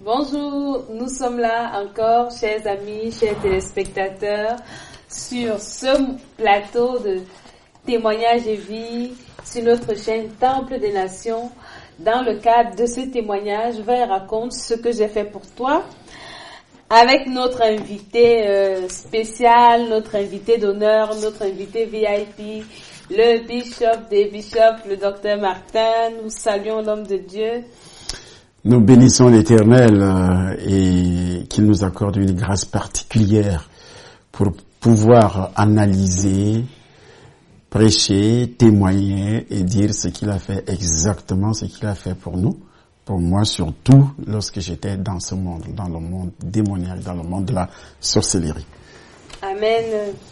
Bonjour, nous sommes là encore, chers amis, chers téléspectateurs, sur ce plateau de témoignages et vie, sur notre chaîne Temple des Nations. Dans le cadre de ce témoignage, va et raconte ce que j'ai fait pour toi, avec notre invité spécial, notre invité d'honneur, notre invité VIP, le bishop des bishops, le docteur Martin. Nous saluons l'homme de Dieu. Nous bénissons l'Éternel et qu'il nous accorde une grâce particulière pour pouvoir analyser, prêcher, témoigner et dire ce qu'il a fait, exactement ce qu'il a fait pour nous, pour moi surtout lorsque j'étais dans ce monde, dans le monde démoniaque, dans le monde de la sorcellerie. Amen.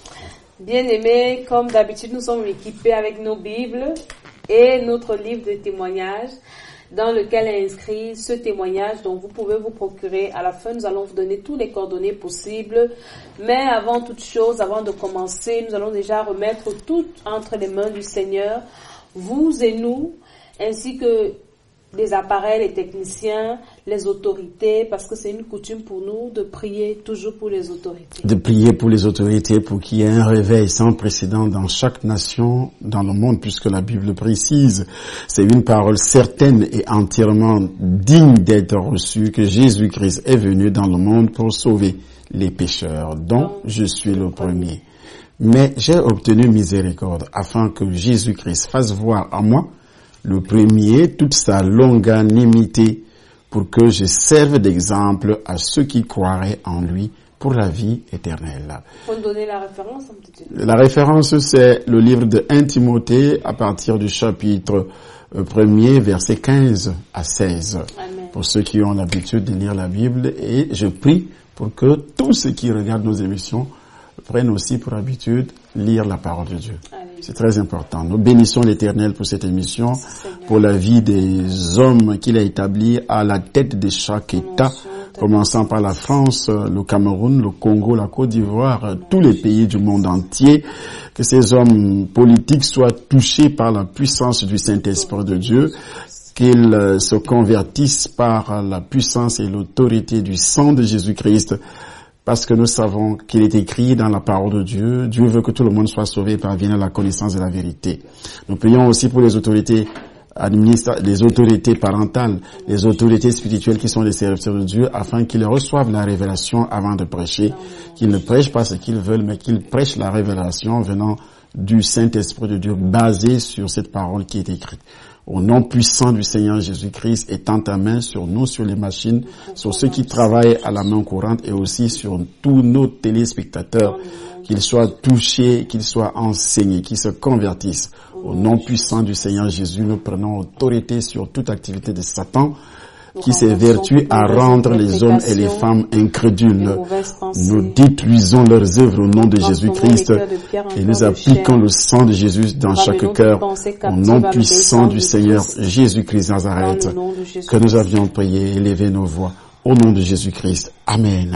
Bien-aimés, comme d'habitude, nous sommes équipés avec nos Bibles et notre livre de témoignages, dans lequel est inscrit ce témoignage dont vous pouvez vous procurer. À la fin, nous allons vous donner toutes les coordonnées possibles. Mais avant toute chose, avant de commencer, nous allons déjà remettre tout entre les mains du Seigneur, vous et nous, ainsi que les appareils, les techniciens, les autorités, parce que c'est une coutume pour nous de prier toujours pour les autorités. De prier pour les autorités, pour qu'il y ait un réveil sans précédent dans chaque nation, dans le monde, puisque la Bible précise, c'est une parole certaine et entièrement digne d'être reçue, que Jésus-Christ est venu dans le monde pour sauver les pécheurs, dont je suis le premier. Mais j'ai obtenu miséricorde, afin que Jésus-Christ fasse voir à moi, le premier, toute sa longanimité, pour que je serve d'exemple à ceux qui croiraient en lui pour la vie éternelle. Faut nous donner la référence un petit peu. La référence, c'est le livre de 1 Timothée, à partir du chapitre 1er, versets 15 à 16. Amen. Pour ceux qui ont l'habitude de lire la Bible, et je prie pour que tous ceux qui regardent nos émissions prennent aussi pour habitude lire la parole de Dieu. Amen. C'est très important. Nous bénissons l'Éternel pour cette émission, pour la vie des hommes qu'il a établis à la tête de chaque État, commençant par la France, le Cameroun, le Congo, la Côte d'Ivoire, tous les pays du monde entier. Que ces hommes politiques soient touchés par la puissance du Saint-Esprit de Dieu, qu'ils se convertissent par la puissance et l'autorité du sang de Jésus-Christ, parce que nous savons qu'il est écrit dans la parole de Dieu, Dieu veut que tout le monde soit sauvé et parvienne à la connaissance de la vérité. Nous prions aussi pour les autorités administratives, les autorités parentales, les autorités spirituelles qui sont les serviteurs de Dieu, afin qu'ils reçoivent la révélation avant de prêcher, qu'ils ne prêchent pas ce qu'ils veulent, mais qu'ils prêchent la révélation venant du Saint-Esprit de Dieu, basée sur cette parole qui est écrite. Au nom puissant du Seigneur Jésus-Christ, étends ta main sur nous, sur les machines, sur ceux qui travaillent à la main courante et aussi sur tous nos téléspectateurs, qu'ils soient touchés, qu'ils soient enseignés, qu'ils se convertissent. Au nom puissant du Seigneur Jésus, nous prenons autorité sur toute activité de Satan qui s'évertue à rendre les hommes et les femmes incrédules. Nous détruisons leurs œuvres au nom de Jésus-Christ et nous appliquons le sang de Jésus dans chaque cœur au nom puissant du Seigneur Jésus-Christ Nazareth que nous avions prié et élevé nos voix au nom de Jésus-Christ. Amen.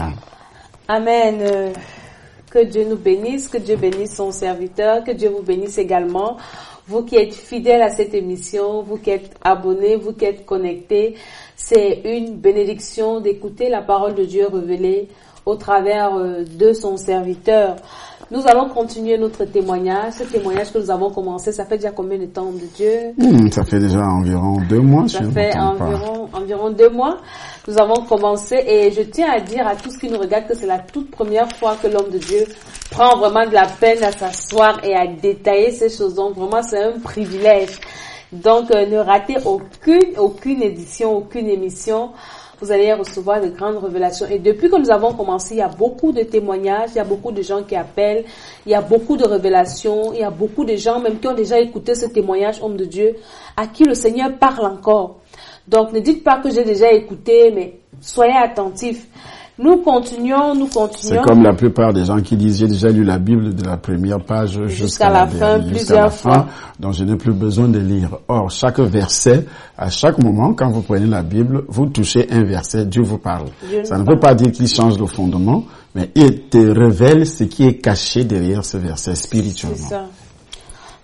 Amen. Que Dieu nous bénisse, que Dieu bénisse son serviteur, que Dieu vous bénisse également. Vous qui êtes fidèles à cette émission, vous qui êtes abonnés, vous qui êtes connectés, c'est une bénédiction d'écouter la parole de Dieu révélée au travers de son serviteur. Nous allons continuer notre témoignage. Ce témoignage que nous avons commencé, ça fait déjà combien de temps, de Dieu? Ça fait déjà environ 2 mois. Ça fait environ 2 mois. Nous avons commencé et je tiens à dire à tous qui nous regardent que c'est la toute première fois que l'homme de Dieu prend vraiment de la peine à s'asseoir et à détailler ces choses. Donc vraiment, c'est un privilège. Donc ne ratez aucune édition, aucune émission. Vous allez recevoir de grandes révélations. Et depuis que nous avons commencé, il y a beaucoup de témoignages, il y a beaucoup de gens qui appellent, il y a beaucoup de révélations, il y a beaucoup de gens même qui ont déjà écouté ce témoignage, homme de Dieu, à qui le Seigneur parle encore. Donc ne dites pas que j'ai déjà écouté, mais soyez attentifs. Nous continuons. C'est comme la plupart des gens qui disent, j'ai déjà lu la Bible de la première page jusqu'à la fin, plusieurs fois. Donc je n'ai plus besoin de lire. Or, chaque verset, à chaque moment, quand vous prenez la Bible, vous touchez un verset, Dieu vous parle. Ça ne veut pas dire qu'il change le fondement, mais il te révèle ce qui est caché derrière ce verset spirituellement. C'est ça.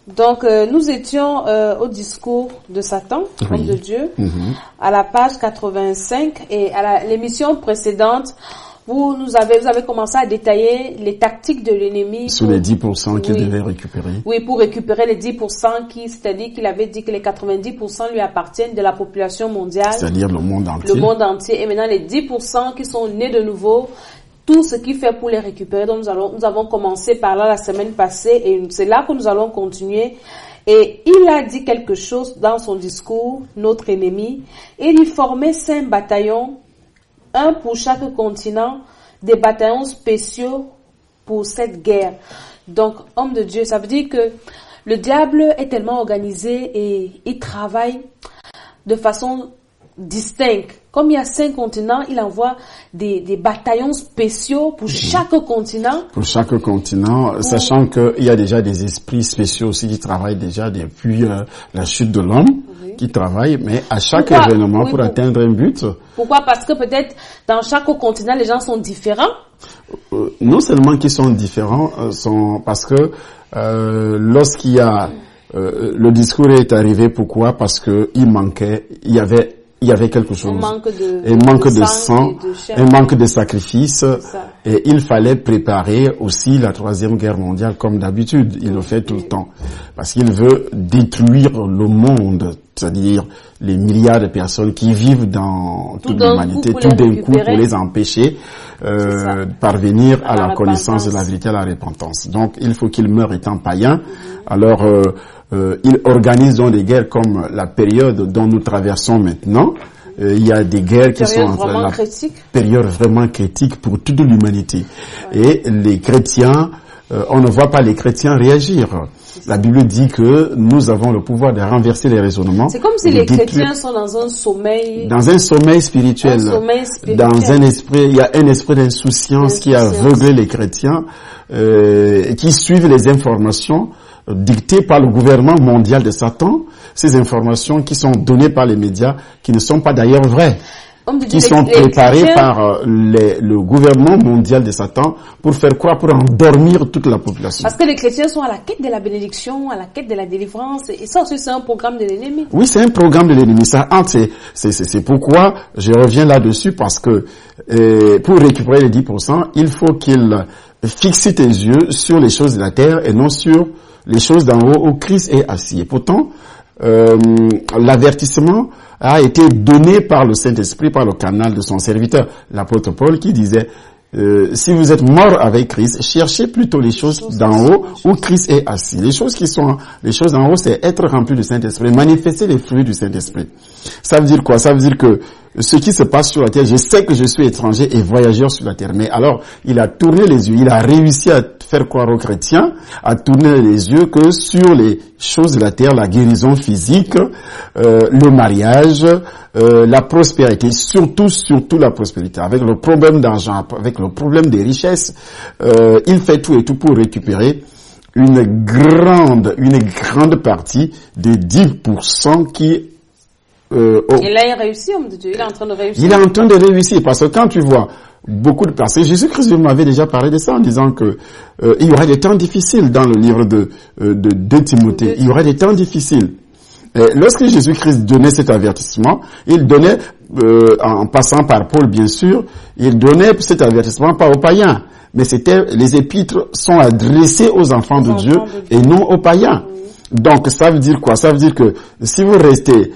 Donc, nous étions au discours de Satan, homme de Dieu, à la page 85, et à l'émission précédente, vous avez commencé à détailler les tactiques de l'ennemi. Sur les 10% qu'il devait récupérer. Oui, pour récupérer les 10% c'est-à-dire qu'il avait dit que les 90% lui appartiennent de la population mondiale. C'est-à-dire le monde entier. Le monde entier. Et maintenant, les 10% qui sont nés de nouveau, tout ce qu'il fait pour les récupérer. Donc, nous avons commencé par là la semaine passée et c'est là que nous allons continuer. Et il a dit quelque chose dans son discours, notre ennemi. Il y formait 5 bataillons, un pour chaque continent, des bataillons spéciaux pour cette guerre. Donc, homme de Dieu, ça veut dire que le diable est tellement organisé et il travaille de façon distincte. Comme il y a 5 continents, il envoie des bataillons spéciaux pour chaque continent. Pour chaque continent, sachant qu'il y a déjà des esprits spéciaux aussi qui travaillent déjà depuis la chute de l'homme, qui travaillent, mais à chaque événement pour atteindre un but. Pourquoi? Parce que peut-être dans chaque continent, les gens sont différents. Non seulement qu'ils sont différents, parce que lorsqu'il y a le discours est arrivé, pourquoi? Parce que il y avait quelque chose. Un manque de sang, un manque de sacrifice. Et il fallait préparer aussi la 3e guerre mondiale comme d'habitude. Il le fait tout le temps. Parce qu'il veut détruire le monde. C'est-à-dire les milliards de personnes qui vivent dans toute l'humanité tout d'un coup pour les empêcher parvenir à la connaissance de la vérité, à la repentance. Donc il faut qu'ils meurent étant païens. Alors il organise donc des guerres comme la période dont nous traversons maintenant. Il y a des guerres qui sont en la période vraiment critique pour toute l'humanité. Et les chrétiens, on ne voit pas les chrétiens réagir. La Bible dit que nous avons le pouvoir de renverser les raisonnements. C'est comme si les chrétiens sont dans un sommeil. Dans un sommeil spirituel. Dans un esprit, il y a un esprit d'insouciance qui a aveuglé les chrétiens, qui suivent les informations dictées par le gouvernement mondial de Satan, ces informations qui sont données par les médias, qui ne sont pas d'ailleurs vraies, qui sont préparées par le gouvernement mondial de Satan pour faire quoi? Pour endormir toute la population. Parce que les chrétiens sont à la quête de la bénédiction, à la quête de la délivrance, et ça aussi c'est un programme de l'ennemi. Oui, c'est un programme de l'ennemi. Ça, c'est pourquoi je reviens là-dessus, parce que pour récupérer les 10%, il faut qu'il fixe tes yeux sur les choses de la terre et non sur les choses d'en haut où Christ est assis. Et pourtant, l'avertissement a été donné par le Saint-Esprit, par le canal de son serviteur, l'apôtre Paul, qui disait si vous êtes mort avec Christ, cherchez plutôt les choses d'en haut où Christ est assis. Les choses d'en haut, c'est être rempli du Saint-Esprit, manifester les fruits du Saint-Esprit. Ça veut dire quoi? Ça veut dire que ce qui se passe sur la terre, je sais que je suis étranger et voyageur sur la terre. Mais alors, il a tourné les yeux, il a réussi à faire croire aux chrétiens, à tourner les yeux que sur les choses de la terre, la guérison physique, le mariage, la prospérité, surtout la prospérité. Avec le problème d'argent, avec le problème des richesses, il fait tout et tout pour récupérer une grande partie des 10% qui et là, il réussit, homme de Dieu. Il est en train de réussir. Il est en train de réussir parce que quand tu vois beaucoup de personnes, Jésus-Christ m'avait déjà parlé de ça en disant que il y aurait des temps difficiles dans le livre de Timothée. Il y aurait des temps difficiles. Et lorsque Jésus-Christ donnait cet avertissement, il donnait, en passant par Paul bien sûr, il donnait cet avertissement pas aux païens. Mais les épîtres sont adressées aux enfants de Dieu et non aux païens. Donc ça veut dire quoi? Ça veut dire que si vous restez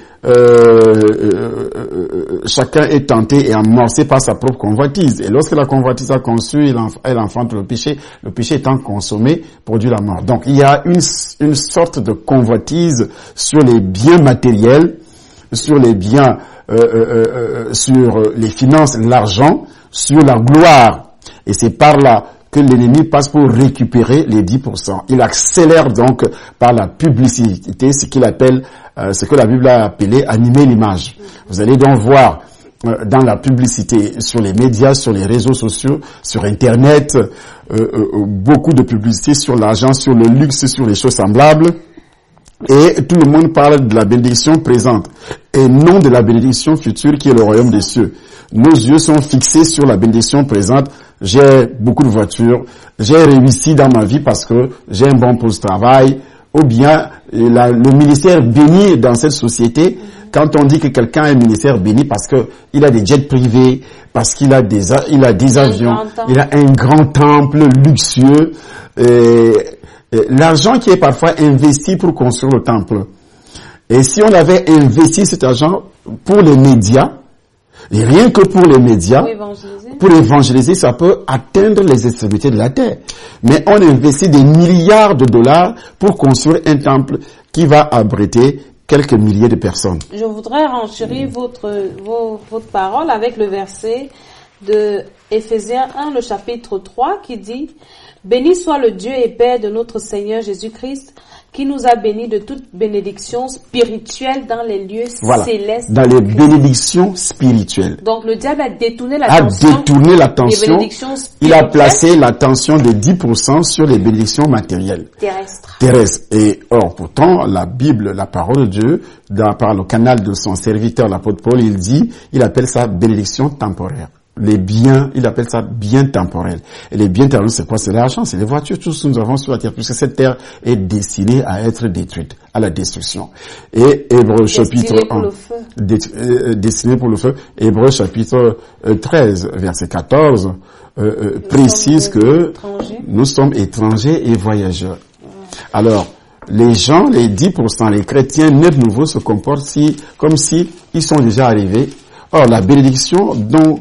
chacun est tenté et amorcé par sa propre convoitise. Et lorsque la convoitise a conçu, elle enfante le péché étant consommé, produit la mort. Donc il y a une sorte de convoitise sur les biens matériels, sur les biens, sur les finances, l'argent, sur la gloire. Et c'est par là que l'ennemi passe pour récupérer les 10%. Il accélère donc par la publicité, ce qu'il appelle, ce que la Bible a appelé animer l'image. Vous allez donc voir dans la publicité, sur les médias, sur les réseaux sociaux, sur Internet, beaucoup de publicité sur l'argent, sur le luxe, sur les choses semblables. Et tout le monde parle de la bénédiction présente et non de la bénédiction future qui est le royaume des cieux. Nos yeux sont fixés sur la bénédiction présente. J'ai beaucoup de voitures, j'ai réussi dans ma vie parce que j'ai un bon poste de travail, ou bien le ministère béni dans cette société. Quand on dit que quelqu'un a un ministère béni parce que il a des jets privés, parce qu'il a des avions, il a un grand temple luxueux, l'argent qui est parfois investi pour construire le temple. Et si on avait investi cet argent pour les médias, et rien que pour les médias, pour évangéliser, ça peut atteindre les extrémités de la terre. Mais on investit des milliards de dollars pour construire un temple qui va abriter quelques milliers de personnes. Je voudrais renchérir votre parole avec le verset de Éphésiens 1, le chapitre 3, qui dit « Béni soit le Dieu et Père de notre Seigneur Jésus-Christ, qui nous a bénis de toute bénédiction spirituelle dans les lieux célestes. » Dans les bénédictions spirituelles. Donc le diable a détourné l'attention. Des bénédictions il a placé l'attention de 10% sur les bénédictions matérielles. Terrestres. Et or, pourtant, la Bible, la parole de Dieu, par le canal de son serviteur, l'apôtre Paul, il appelle ça bénédiction temporaire. Les biens, il appelle ça bien temporel. Et les biens temporels, c'est quoi? C'est l'argent, c'est les voitures, tout ce que nous avons sur la terre, puisque cette terre est destinée à être détruite, à la destruction. Et Hébreux chapitre 1, destiné pour le feu. Hébreux chapitre 13, verset 14, précise que nous sommes étrangers et voyageurs. Alors, les gens, les 10%, les chrétiens nés de nouveau se comportent comme si ils sont déjà arrivés. Or, la bénédiction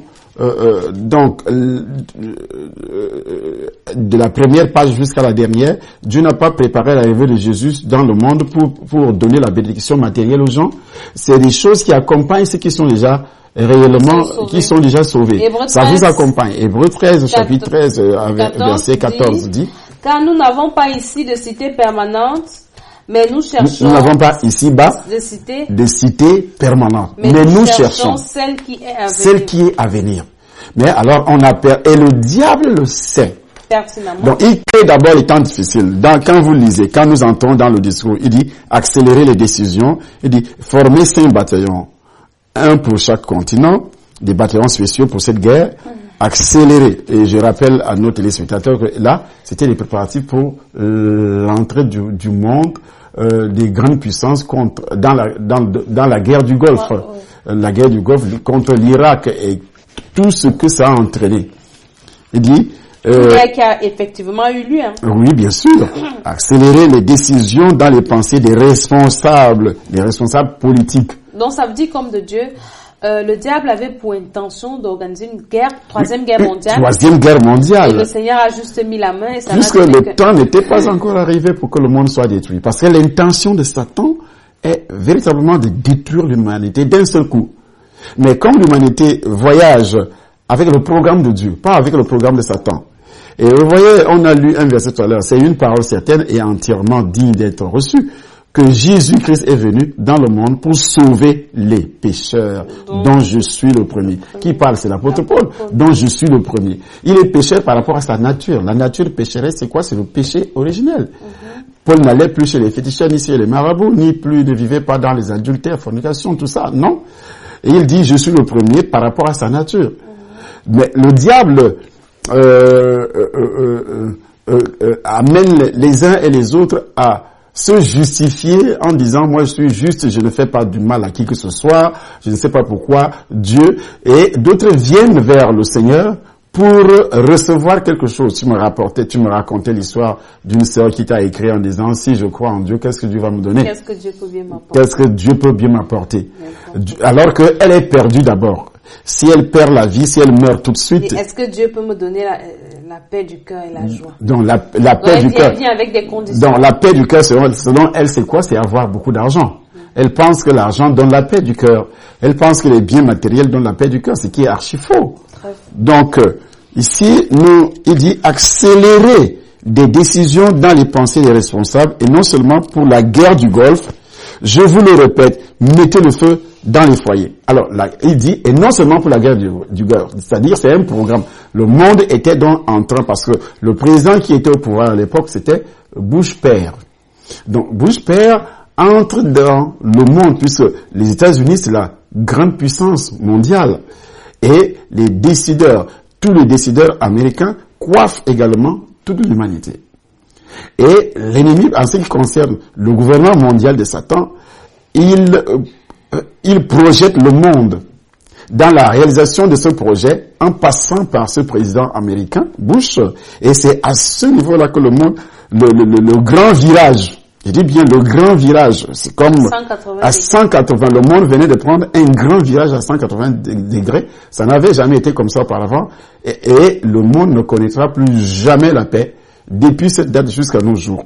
de la première page jusqu'à la dernière, Dieu n'a pas préparé l'arrivée de Jésus dans le monde pour donner la bénédiction matérielle aux gens. C'est des choses qui accompagnent ceux qui sont déjà réellement, qui sont déjà sauvés. Ça vous accompagne. Hébreux 13, chapitre 13, verset 14 dit, car nous n'avons pas ici de cité permanente, mais nous cherchons. Nous n'avons pas ici-bas de cité permanente. Mais nous cherchons celle qui est à venir. Mais alors on a peur. Et le diable le sait. Donc il crée d'abord les temps difficiles. Quand vous lisez, quand nous entrons dans le discours, il dit accélérer les décisions. Il dit former 5 bataillons. Un pour chaque continent. Des bataillons spéciaux pour cette guerre. Accélérer. Et je rappelle à nos téléspectateurs que là, c'était les préparatifs pour l'entrée du monde des grandes puissances dans la guerre du Golfe. La guerre du Golfe contre l'Irak et tout ce que ça a entraîné. Il dit qui a effectivement eu lieu. Oui, bien sûr. Accélérer les décisions dans les pensées des responsables politiques. Donc ça veut dire comme de Dieu. Le diable avait pour intention d'organiser une guerre, troisième guerre mondiale. Et le Seigneur a juste mis la main et ça puisque le temps n'était pas encore arrivé pour que le monde soit détruit. Parce que l'intention de Satan est véritablement de détruire l'humanité d'un seul coup. Mais comme l'humanité voyage avec le programme de Dieu, pas avec le programme de Satan. Et vous voyez, on a lu un verset tout à l'heure, c'est une parole certaine et entièrement digne d'être reçue. Que Jésus-Christ est venu dans le monde pour sauver les pécheurs, dont je suis le premier. Qui parle? C'est l'apôtre Paul, dont je suis le premier. Il est pécheur par rapport à sa nature. La nature pécheresse, c'est quoi? C'est le péché originel. Paul n'allait plus chez les féticheurs, ni chez les marabouts, ni plus ne vivait pas dans les adultères, fornications, tout ça. Non. Et il dit, je suis le premier par rapport à sa nature. Mais le diable amène les uns et les autres à se justifier en disant moi je suis juste, je ne fais pas du mal à qui que ce soit, je ne sais pas pourquoi Dieu, et d'autres viennent vers le Seigneur pour recevoir quelque chose. Tu me racontais l'histoire d'une sœur qui t'a écrit en disant si je crois en Dieu, qu'est-ce que Dieu va me donner? Qu'est-ce que Dieu peut bien m'apporter? Qu'est-ce que Dieu peut bien m'apporter? Alors qu'elle est perdue d'abord. Si elle perd la vie, si elle meurt tout de suite. Et est-ce que Dieu peut me donner la paix du cœur et la joie? Donc la paix du cœur. Elle vient avec des conditions. Donc la paix du cœur, selon elle, c'est quoi? C'est avoir beaucoup d'argent. Elle pense que l'argent donne la paix du cœur. Elle pense que les biens matériels donnent la paix du cœur, ce qui est archi faux. Donc ici, il dit accélérer des décisions dans les pensées des responsables et non seulement pour la guerre du Golfe. Je vous le répète, mettez le feu dans les foyers. Alors là, il dit, et non seulement pour la guerre du Golfe, c'est-à-dire c'est un programme. Le monde était donc en train, parce que le président qui était au pouvoir à l'époque, c'était Bush père. Donc Bush père entre dans le monde, puisque les États-Unis, c'est la grande puissance mondiale. Et les décideurs, tous les décideurs américains coiffent également toute l'humanité. Et l'ennemi, en ce qui concerne le gouvernement mondial de Satan, il projette le monde dans la réalisation de ce projet en passant par ce président américain, Bush. Et c'est à ce niveau-là que le monde, le grand virage, je dis bien le grand virage, c'est comme à 180, le monde venait de prendre un grand virage à 180 degrés. Ça n'avait jamais été comme ça auparavant. Et le monde ne connaîtra plus jamais la paix depuis cette date jusqu'à nos jours.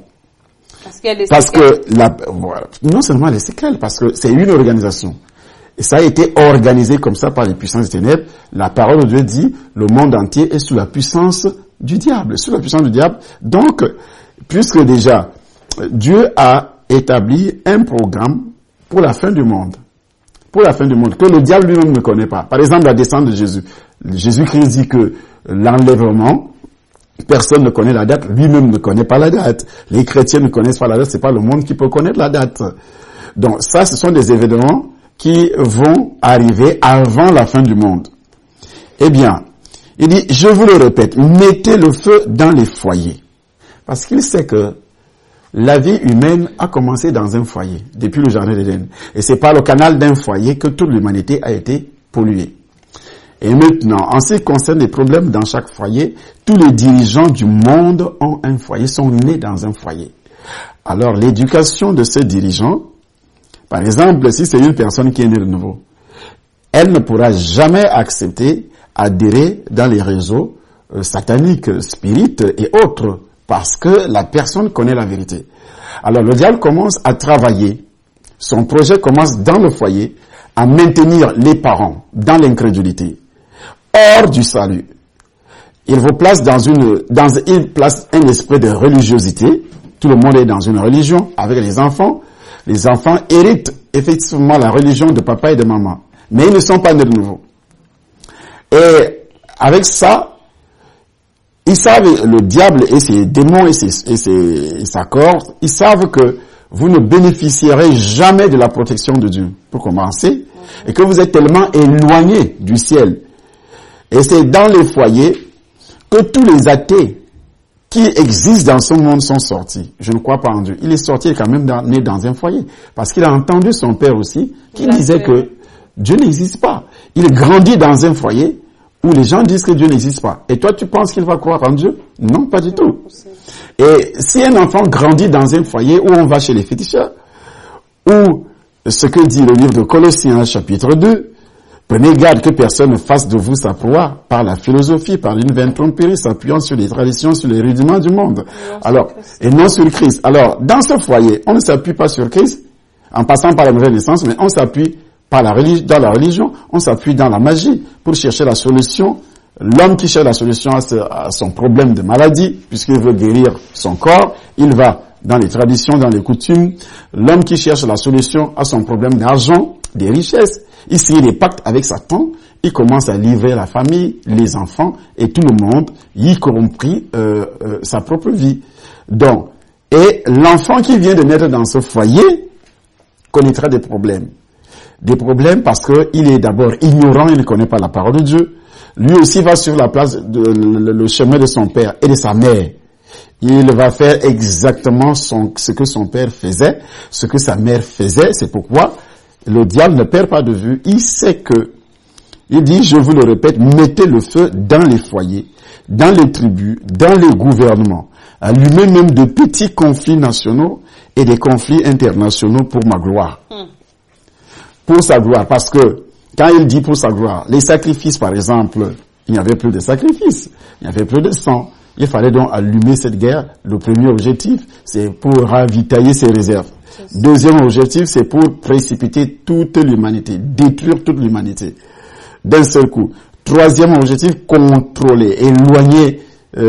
Parce que non seulement les séquelles, parce que c'est une organisation. Et ça a été organisé comme ça par les puissances des ténèbres. La parole de Dieu dit, le monde entier est sous la puissance du diable. Sous la puissance du diable. Donc, puisque déjà, Dieu a établi un programme pour la fin du monde. Pour la fin du monde, que le diable lui-même ne connaît pas. Par exemple, la descente de Jésus. Jésus-Christ dit que l'enlèvement, personne ne connaît la date, lui-même ne connaît pas la date. Les chrétiens ne connaissent pas la date, c'est pas le monde qui peut connaître la date. Donc ça, ce sont des événements qui vont arriver avant la fin du monde. Eh bien, il dit, je vous le répète, mettez le feu dans les foyers. Parce qu'il sait que la vie humaine a commencé dans un foyer, depuis le jardin d'Éden. Et c'est par le canal d'un foyer que toute l'humanité a été polluée. Et maintenant, en ce qui concerne les problèmes dans chaque foyer, tous les dirigeants du monde ont un foyer, sont nés dans un foyer. Alors, l'éducation de ces dirigeants, par exemple, si c'est une personne qui est née de nouveau, elle ne pourra jamais accepter, adhérer dans les réseaux sataniques, spirites et autres, parce que la personne connaît la vérité. Alors, le diable commence à travailler. Son projet commence dans le foyer à maintenir les parents dans l'incrédulité, hors du salut. Il vous place il place un esprit de religiosité. Tout le monde est dans une religion avec les enfants. Les enfants héritent effectivement la religion de papa et de maman. Mais ils ne sont pas nés de nouveau. Et avec ça, ils savent, le diable et ses démons et sa corde, ils savent que vous ne bénéficierez jamais de la protection de Dieu, pour commencer, et que vous êtes tellement éloignés du ciel. Et c'est dans les foyers que tous les athées qui existent dans ce monde sont sortis. Je ne crois pas en Dieu. Il est sorti quand même né dans un foyer, parce qu'il a entendu son père aussi, qui disait que Dieu n'existe pas. Il grandit dans un foyer où les gens disent que Dieu n'existe pas. Et toi, tu penses qu'il va croire en Dieu? Non, pas du tout. Et si un enfant grandit dans un foyer où on va chez les féticheurs, où ce que dit le livre de Colossiens, chapitre 2, prenez garde que personne ne fasse de vous sa proie par la philosophie, par une vaine tromperie, s'appuyant sur les traditions, sur les rudiments du monde. Alors, et non sur Christ. Alors, dans ce foyer, on ne s'appuie pas sur Christ, en passant par la nouvelle naissance, mais on s'appuie dans la religion, on s'appuie dans la magie pour chercher la solution. L'homme qui cherche la solution à son problème de maladie, puisqu'il veut guérir son corps, il va dans les traditions, dans les coutumes. L'homme qui cherche la solution à son problème d'argent, des richesses, ici il est pacte avec Satan, il commence à livrer la famille, les enfants et tout le monde, y compris sa propre vie. Donc, et l'enfant qui vient de naître dans ce foyer connaîtra des problèmes. Des problèmes parce qu'il est d'abord ignorant, il ne connaît pas la parole de Dieu. Lui aussi va sur la place, le chemin de son père et de sa mère. Il va faire exactement ce que son père faisait, ce que sa mère faisait. C'est pourquoi le diable ne perd pas de vue. Il sait que, il dit, je vous le répète, mettez le feu dans les foyers, dans les tribus, dans les gouvernements. Allumez même de petits conflits nationaux et des conflits internationaux pour ma gloire. Pour sa gloire, parce que quand il dit pour sa gloire, les sacrifices par exemple, il n'y avait plus de sacrifices, il n'y avait plus de sang. Il fallait donc allumer cette guerre. Le premier objectif, c'est pour ravitailler ses réserves. Deuxième objectif, c'est pour précipiter toute l'humanité, détruire toute l'humanité d'un seul coup. Troisième objectif, contrôler, éloigner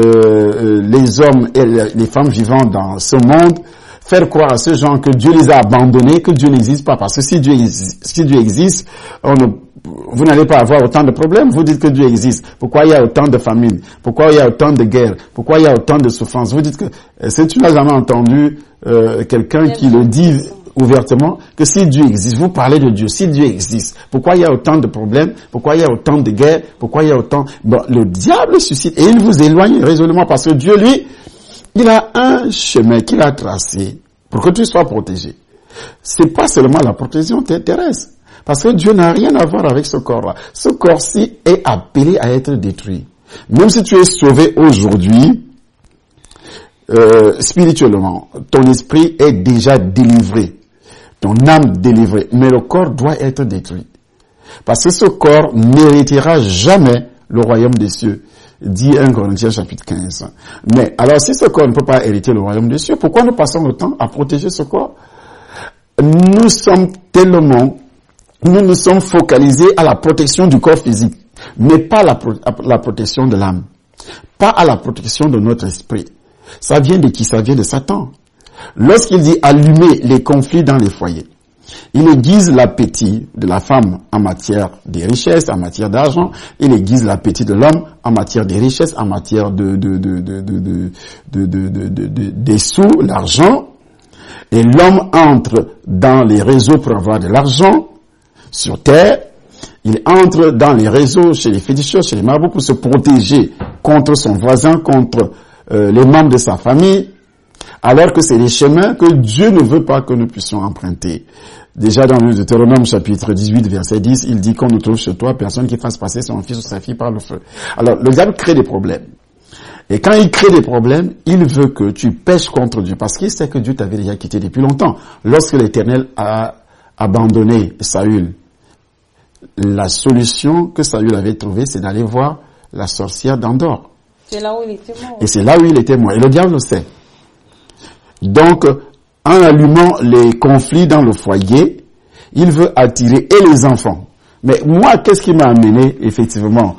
les hommes et les femmes vivant dans ce monde, faire croire à ces gens que Dieu les a abandonnés, que Dieu n'existe pas. Parce que si Dieu existe, vous n'allez pas avoir autant de problèmes. Vous dites que Dieu existe. Pourquoi il y a autant de famines? Pourquoi il y a autant de guerres? Pourquoi il y a autant de souffrances? Vous dites que, si tu n'as jamais entendu quelqu'un qui le dit ouvertement, que si Dieu existe, vous parlez de Dieu, si Dieu existe, pourquoi il y a autant de problèmes? Pourquoi il y a autant de guerres? Pourquoi il y a autant... Bon, le diable suscite, et il vous éloigne résolument parce que Dieu, lui, il a un chemin qu'il a tracé pour que tu sois protégé. C'est pas seulement la protection terrestre. Parce que Dieu n'a rien à voir avec ce corps-là. Ce corps-ci est appelé à être détruit. Même si tu es sauvé aujourd'hui, spirituellement, ton esprit est déjà délivré. Ton âme délivrée. Mais le corps doit être détruit. Parce que ce corps n'héritera jamais le royaume des cieux. Dit 1 Corinthiens chapitre 15. Mais alors si ce corps ne peut pas hériter le royaume des cieux, pourquoi nous passons le temps à protéger ce corps? Nous nous sommes focalisés à la protection du corps physique, mais pas la protection de l'âme, pas à la protection de notre esprit. Ça vient de qui? Ça vient de Satan. Lorsqu'il dit allumer les conflits dans les foyers, il aiguise l'appétit de la femme en matière des richesses, en matière d'argent. Il aiguise l'appétit de l'homme en matière des richesses, en matière des sous, l'argent. Et l'homme entre dans les réseaux pour avoir de l'argent sur terre. Il entre dans les réseaux chez les féticheurs, chez les marabouts pour se protéger contre son voisin, contre les membres de sa famille. Alors que c'est les chemins que Dieu ne veut pas que nous puissions emprunter. Déjà dans le Deutéronome chapitre 18 verset 10, il dit qu'on ne trouve chez toi personne qui fasse passer son fils ou sa fille par le feu. Alors le diable crée des problèmes. Et quand il crée des problèmes, il veut que tu pèches contre Dieu parce qu'il sait que Dieu t'avait déjà quitté depuis longtemps. Lorsque l'Éternel a abandonné Saül, la solution que Saül avait trouvée, c'est d'aller voir la sorcière d'Endor. C'est là où il était mort. Et c'est là où il était mort. Et le diable le sait. Donc, en allumant les conflits dans le foyer, il veut attirer et les enfants. Mais moi, qu'est-ce qui m'a amené effectivement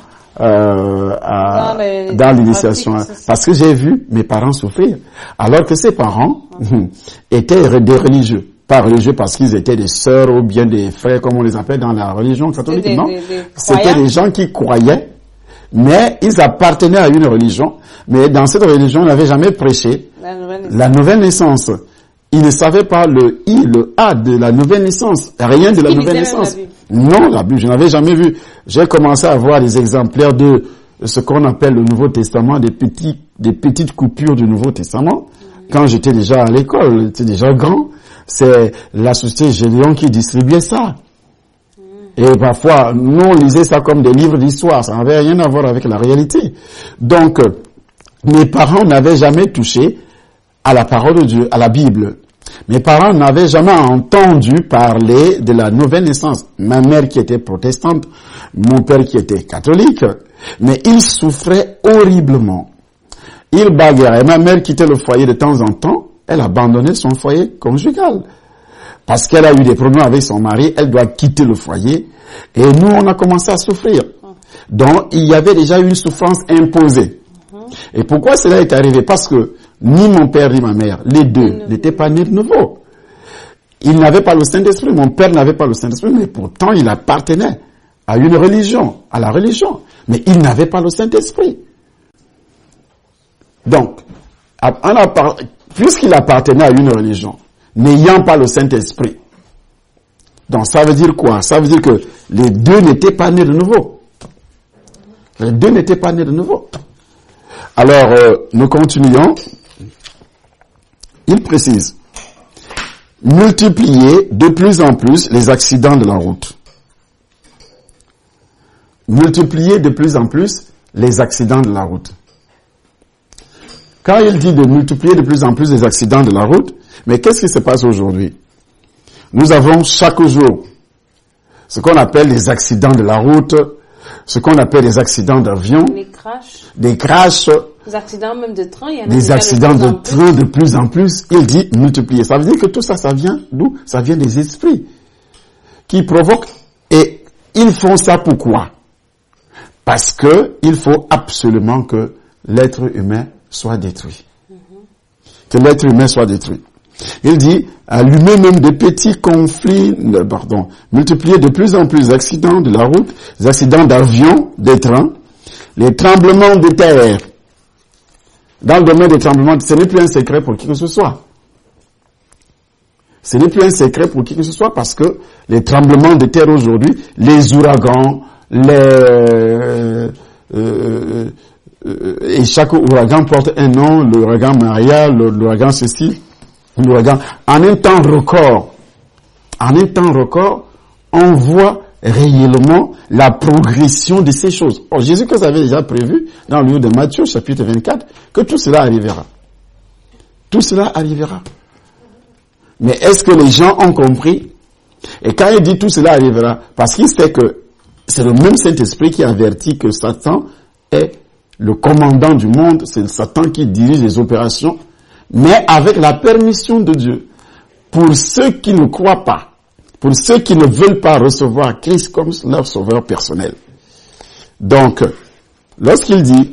dans l'initiation? Parce que j'ai vu mes parents souffrir. Alors que ces parents étaient des religieux. Pas religieux parce qu'ils étaient des sœurs ou bien des frères, comme on les appelle dans la religion catholique. Non, c'était des gens qui croyaient, mais ils appartenaient à une religion. Mais dans cette religion, on n'avait jamais prêché la nouvelle naissance. Ils ne savaient pas le I, le A de la nouvelle naissance. Rien de la nouvelle naissance. Non, la Bible, je n'avais jamais vu. J'ai commencé à voir des exemplaires de ce qu'on appelle le Nouveau Testament, des petites coupures du Nouveau Testament. Quand j'étais déjà à l'école, j'étais déjà grand. C'est la société Gédéon qui distribuait ça. Et parfois, nous, on lisait ça comme des livres d'histoire. Ça n'avait rien à voir avec la réalité. Donc, mes parents n'avaient jamais touché à la parole de Dieu, à la Bible. Mes parents n'avaient jamais entendu parler de la nouvelle naissance. Ma mère qui était protestante, mon père qui était catholique, mais ils souffraient horriblement. Ils bagarraient. Ma mère quittait le foyer de temps en temps, elle abandonnait son foyer conjugal. Parce qu'elle a eu des problèmes avec son mari, elle doit quitter le foyer. Et nous, on a commencé à souffrir. Donc, il y avait déjà une souffrance imposée. Et pourquoi cela est arrivé? Parce que ni mon père ni ma mère, les deux, n'étaient pas nés de nouveau. Ils n'avaient pas le Saint-Esprit. Mon père n'avait pas le Saint-Esprit, mais pourtant il appartenait à une religion, à la religion. Mais il n'avait pas le Saint-Esprit. Donc, puisqu'il appartenait à une religion, n'ayant pas le Saint-Esprit, donc ça veut dire quoi? Ça veut dire que les deux n'étaient pas nés de nouveau. Les deux n'étaient pas nés de nouveau. Alors, nous continuons. Il précise, multiplier de plus en plus les accidents de la route. Multiplier de plus en plus les accidents de la route. Quand il dit de multiplier de plus en plus les accidents de la route, mais qu'est-ce qui se passe aujourd'hui? Nous avons chaque jour ce qu'on appelle les accidents de la route, ce qu'on appelle les accidents d'avion, des crashs, des accidents même de train, il y en a des accidents de train de plus en plus. Il dit multiplier. Ça veut dire que tout ça, ça vient d'où? Ça vient des esprits qui provoquent. Et ils font ça pourquoi? Parce que il faut absolument que l'être humain soit détruit. Que l'être humain soit détruit. Il dit, allumer même des petits conflits, multiplier de plus en plus d'accidents de la route, des accidents d'avion, des trains, les tremblements de terre. Dans le domaine des tremblements, ce n'est plus un secret pour qui que ce soit. Ce n'est plus un secret pour qui que ce soit parce que les tremblements de terre aujourd'hui, les ouragans, et chaque ouragan porte un nom, l'ouragan Maria, l'ouragan ceci, l'ouragan. En un temps record, on voit réellement la progression de ces choses. Or, Jésus-Christ avait déjà prévu, dans le livre de Matthieu, chapitre 24, que tout cela arrivera. Tout cela arrivera. Mais est-ce que les gens ont compris? Et quand il dit tout cela arrivera, parce qu'il sait que c'est le même Saint-Esprit qui avertit que Satan est le commandant du monde, c'est Satan qui dirige les opérations, mais avec la permission de Dieu. Pour ceux qui ne croient pas, pour ceux qui ne veulent pas recevoir Christ comme leur sauveur personnel. Donc, lorsqu'il dit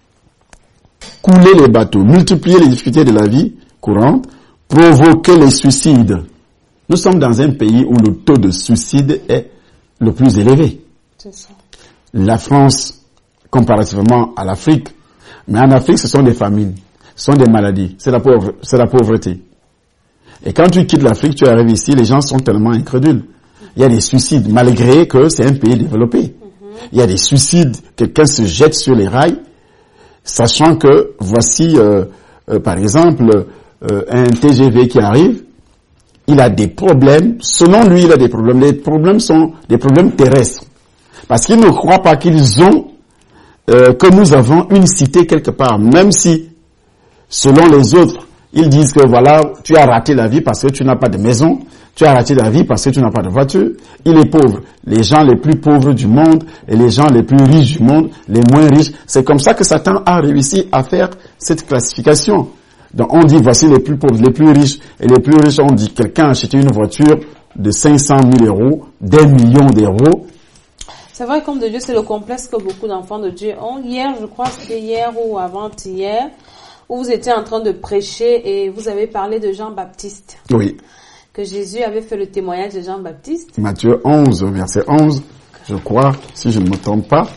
couler les bateaux, multiplier les difficultés de la vie courante, provoquer les suicides. Nous sommes dans un pays où le taux de suicide est le plus élevé. C'est ça. La France, comparativement à l'Afrique, mais en Afrique, ce sont des famines, ce sont des maladies, c'est la pauvreté. Et quand tu quittes l'Afrique, tu arrives ici, les gens sont tellement incrédules. Il y a des suicides, malgré que c'est un pays développé. Il y a des suicides, quelqu'un se jette sur les rails, sachant que voici, par exemple, un TGV qui arrive, il a des problèmes, selon lui, il a des problèmes. Les problèmes sont des problèmes terrestres. Parce qu'ils ne croient pas qu'ils ont, que nous avons une cité quelque part, même si, selon les autres, ils disent que voilà, tu as raté la vie parce que tu n'as pas de maison, tu as raté la vie parce que tu n'as pas de voiture. Il est pauvre. Les gens les plus pauvres du monde et les gens les plus riches du monde, les moins riches. C'est comme ça que Satan a réussi à faire cette classification. Donc on dit voici les plus pauvres, les plus riches. Et les plus riches, on dit quelqu'un a acheté une voiture de 500 000 euros, d'1 million d'euros. C'est vrai, comme de Dieu, c'est le complexe que beaucoup d'enfants de Dieu ont. Hier, je crois que c'était hier ou avant-hier, où vous étiez en train de prêcher et vous avez parlé de Jean-Baptiste. Oui. Que Jésus avait fait le témoignage de Jean-Baptiste. Matthieu 11, verset 11, je crois, si je ne me trompe pas,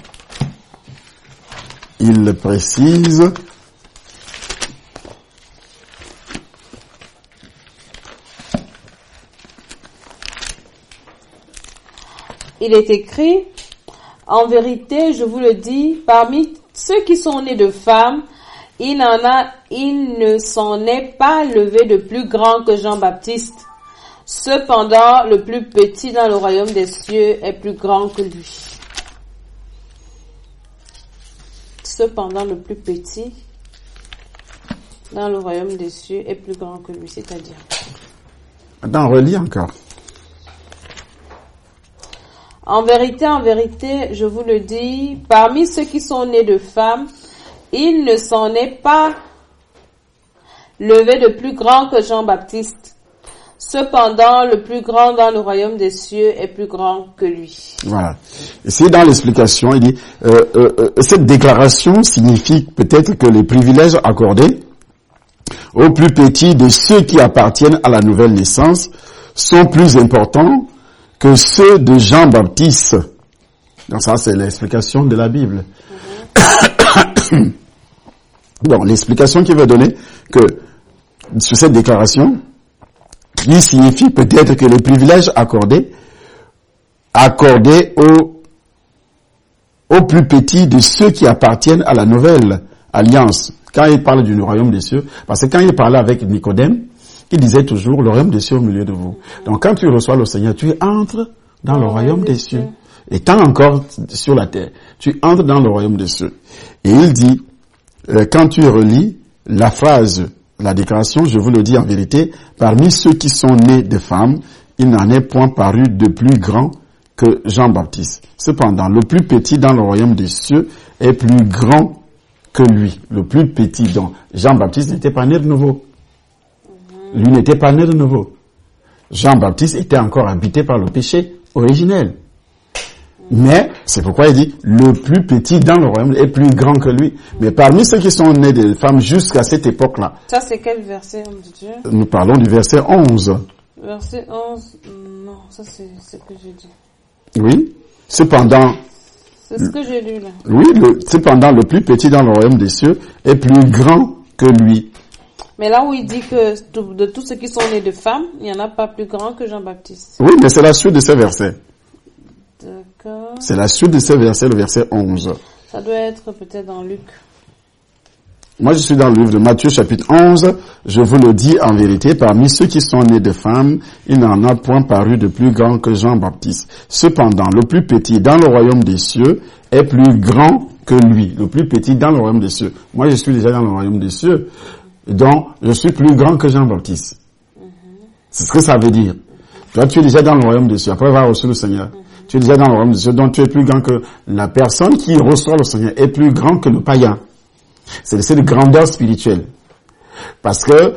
il précise... Il est écrit, en vérité, je vous le dis, parmi ceux qui sont nés de femmes, il ne s'en est pas levé de plus grand que Jean-Baptiste. Cependant, le plus petit dans le royaume des cieux est plus grand que lui. Cependant, le plus petit dans le royaume des cieux est plus grand que lui, c'est-à-dire. Attends, relis encore. En vérité, je vous le dis, parmi ceux qui sont nés de femmes, il ne s'en est pas levé de plus grand que Jean-Baptiste. Cependant, le plus grand dans le royaume des cieux est plus grand que lui. Voilà. Ici, dans l'explication, il dit, cette déclaration signifie peut-être que les privilèges accordés aux plus petits de ceux qui appartiennent à la nouvelle naissance sont plus importants que ceux de Jean-Baptiste. Donc ça, c'est l'explication de la Bible. Bon, l'explication qu'il veut donner que sur cette déclaration, il signifie peut-être que les privilèges accordés aux plus petits de ceux qui appartiennent à la nouvelle alliance. Quand il parle du royaume des cieux, parce que quand il parlait avec Nicodème, il disait toujours le royaume des cieux au milieu de vous. Donc quand tu reçois le Seigneur, tu entres dans le royaume des cieux. Étant encore sur la terre, tu entres dans le royaume des cieux. Et il dit, quand tu relis la phrase, la déclaration, je vous le dis en vérité, parmi ceux qui sont nés de femmes, il n'en est point paru de plus grand que Jean-Baptiste. Cependant, le plus petit dans le royaume des cieux est plus grand que lui. Le plus petit, donc Jean-Baptiste n'était pas né de nouveau. Lui n'était pas né de nouveau. Jean-Baptiste était encore habité par le péché originel. Mais, c'est pourquoi il dit, le plus petit dans le royaume est plus grand que lui. Mais parmi ceux qui sont nés de femmes jusqu'à cette époque-là. Ça, c'est quel verset, homme de Dieu? Nous parlons du verset 11. Verset 11, non, ça c'est ce que j'ai dit. Oui. Cependant. C'est ce que j'ai lu là. Oui, cependant, le plus petit dans le royaume des cieux est plus grand que lui. Mais là où il dit que de tous ceux qui sont nés de femmes, il n'y en a pas plus grand que Jean-Baptiste. Oui, mais c'est la suite de ce verset. D'accord. C'est la suite de ce verset, le verset 11. Ça doit être peut-être dans Luc. Moi, je suis dans le livre de Matthieu, chapitre 11. Je vous le dis en vérité, parmi ceux qui sont nés de femmes, il n'en a point paru de plus grand que Jean-Baptiste. Cependant, le plus petit dans le royaume des cieux est plus grand que lui. Le plus petit dans le royaume des cieux. Moi, je suis déjà dans le royaume des cieux. Donc, je suis plus grand que Jean-Baptiste. C'est ce que ça veut dire. Toi, tu es déjà dans le royaume des cieux. Après avoir reçu le Seigneur. Tu es déjà dans le royaume des cieux. Donc, tu es plus grand que la personne qui reçoit le Seigneur est plus grand que le païen. C'est de grandeur spirituelle. Parce que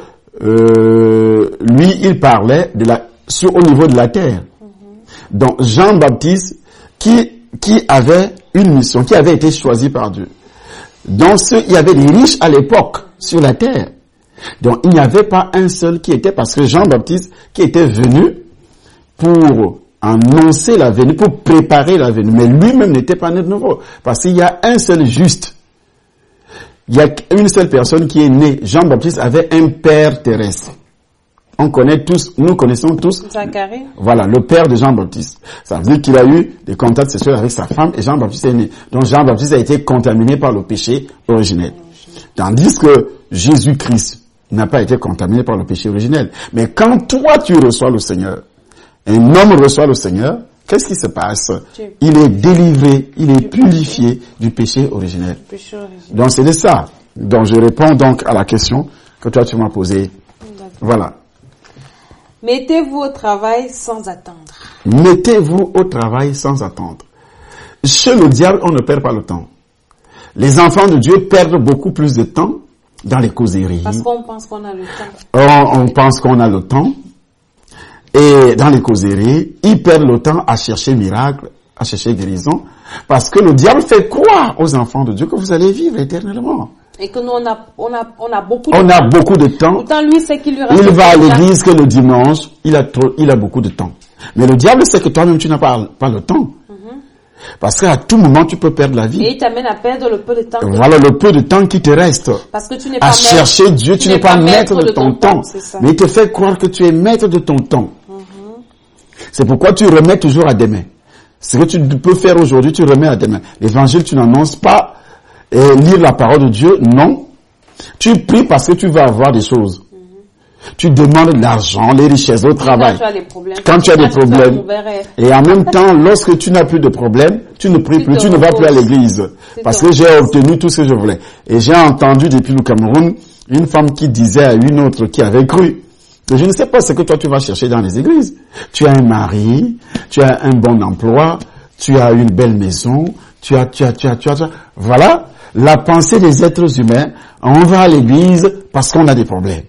lui, il parlait au niveau de la terre. Donc Jean-Baptiste, qui avait une mission, qui avait été choisi par Dieu. Donc il y avait des riches à l'époque sur la terre. Donc il n'y avait pas un seul qui était, parce que Jean-Baptiste qui était venu pour annoncer la venue, pour préparer la venue, mais lui-même n'était pas né de nouveau. Parce qu'il y a un seul juste. Il y a une seule personne qui est née. Jean-Baptiste avait un père terrestre. Nous connaissons tous. Zacharie. Voilà, le père de Jean-Baptiste. Ça veut dire qu'il a eu des contacts sexuels avec sa femme et Jean-Baptiste est né. Donc Jean-Baptiste a été contaminé par le péché originel. Tandis que Jésus-Christ n'a pas été contaminé par le péché originel. Mais quand toi tu reçois le Seigneur, un homme reçoit le Seigneur, qu'est-ce qui se passe? Il est délivré, il est purifié du péché originel. Donc c'est de ça. Donc je réponds donc à la question que toi tu m'as posée. Voilà. Mettez-vous au travail sans attendre. Mettez-vous au travail sans attendre. Chez le diable, on ne perd pas le temps. Les enfants de Dieu perdent beaucoup plus de temps dans les causeries. Parce qu'on pense qu'on a le temps. On pense qu'on a le temps. Et dans les causeries, ils perdent le temps à chercher miracle, à chercher guérison. Parce que le diable fait croire aux enfants de Dieu que vous allez vivre éternellement. Et que nous, on a beaucoup de temps. On a beaucoup de temps. Pourtant, lui, c'est qu'il lui Il va à l'église que le dimanche, il a beaucoup de temps. Mais le diable sait que toi-même, tu n'as pas le temps. Parce qu'à tout moment, tu peux perdre la vie. Et il t'amène à perdre le peu de temps. Voilà le peu de temps qui te reste. Parce que tu n'es pas à chercher Dieu, tu n'es pas maître de ton temps. Mais il te fait croire que tu es maître de ton temps. C'est pourquoi tu remets toujours à demain. Ce que tu peux faire aujourd'hui, tu remets à demain. L'évangile, tu n'annonces pas. Et lire la parole de Dieu, non. Tu pries parce que tu vas avoir des choses. Tu demandes de l'argent, les richesses au travail. Quand tu as des problèmes. Et en même temps, lorsque tu n'as plus de problèmes, tu ne pries plus, tu ne vas plus à l'église. Parce que j'ai obtenu tout ce que je voulais. Et j'ai entendu depuis le Cameroun, une femme qui disait à une autre qui avait cru, que je ne sais pas ce que toi tu vas chercher dans les églises. Tu as un mari, tu as un bon emploi, tu as une belle maison, tu as. Voilà. La pensée des êtres humains, on va à l'église parce qu'on a des problèmes.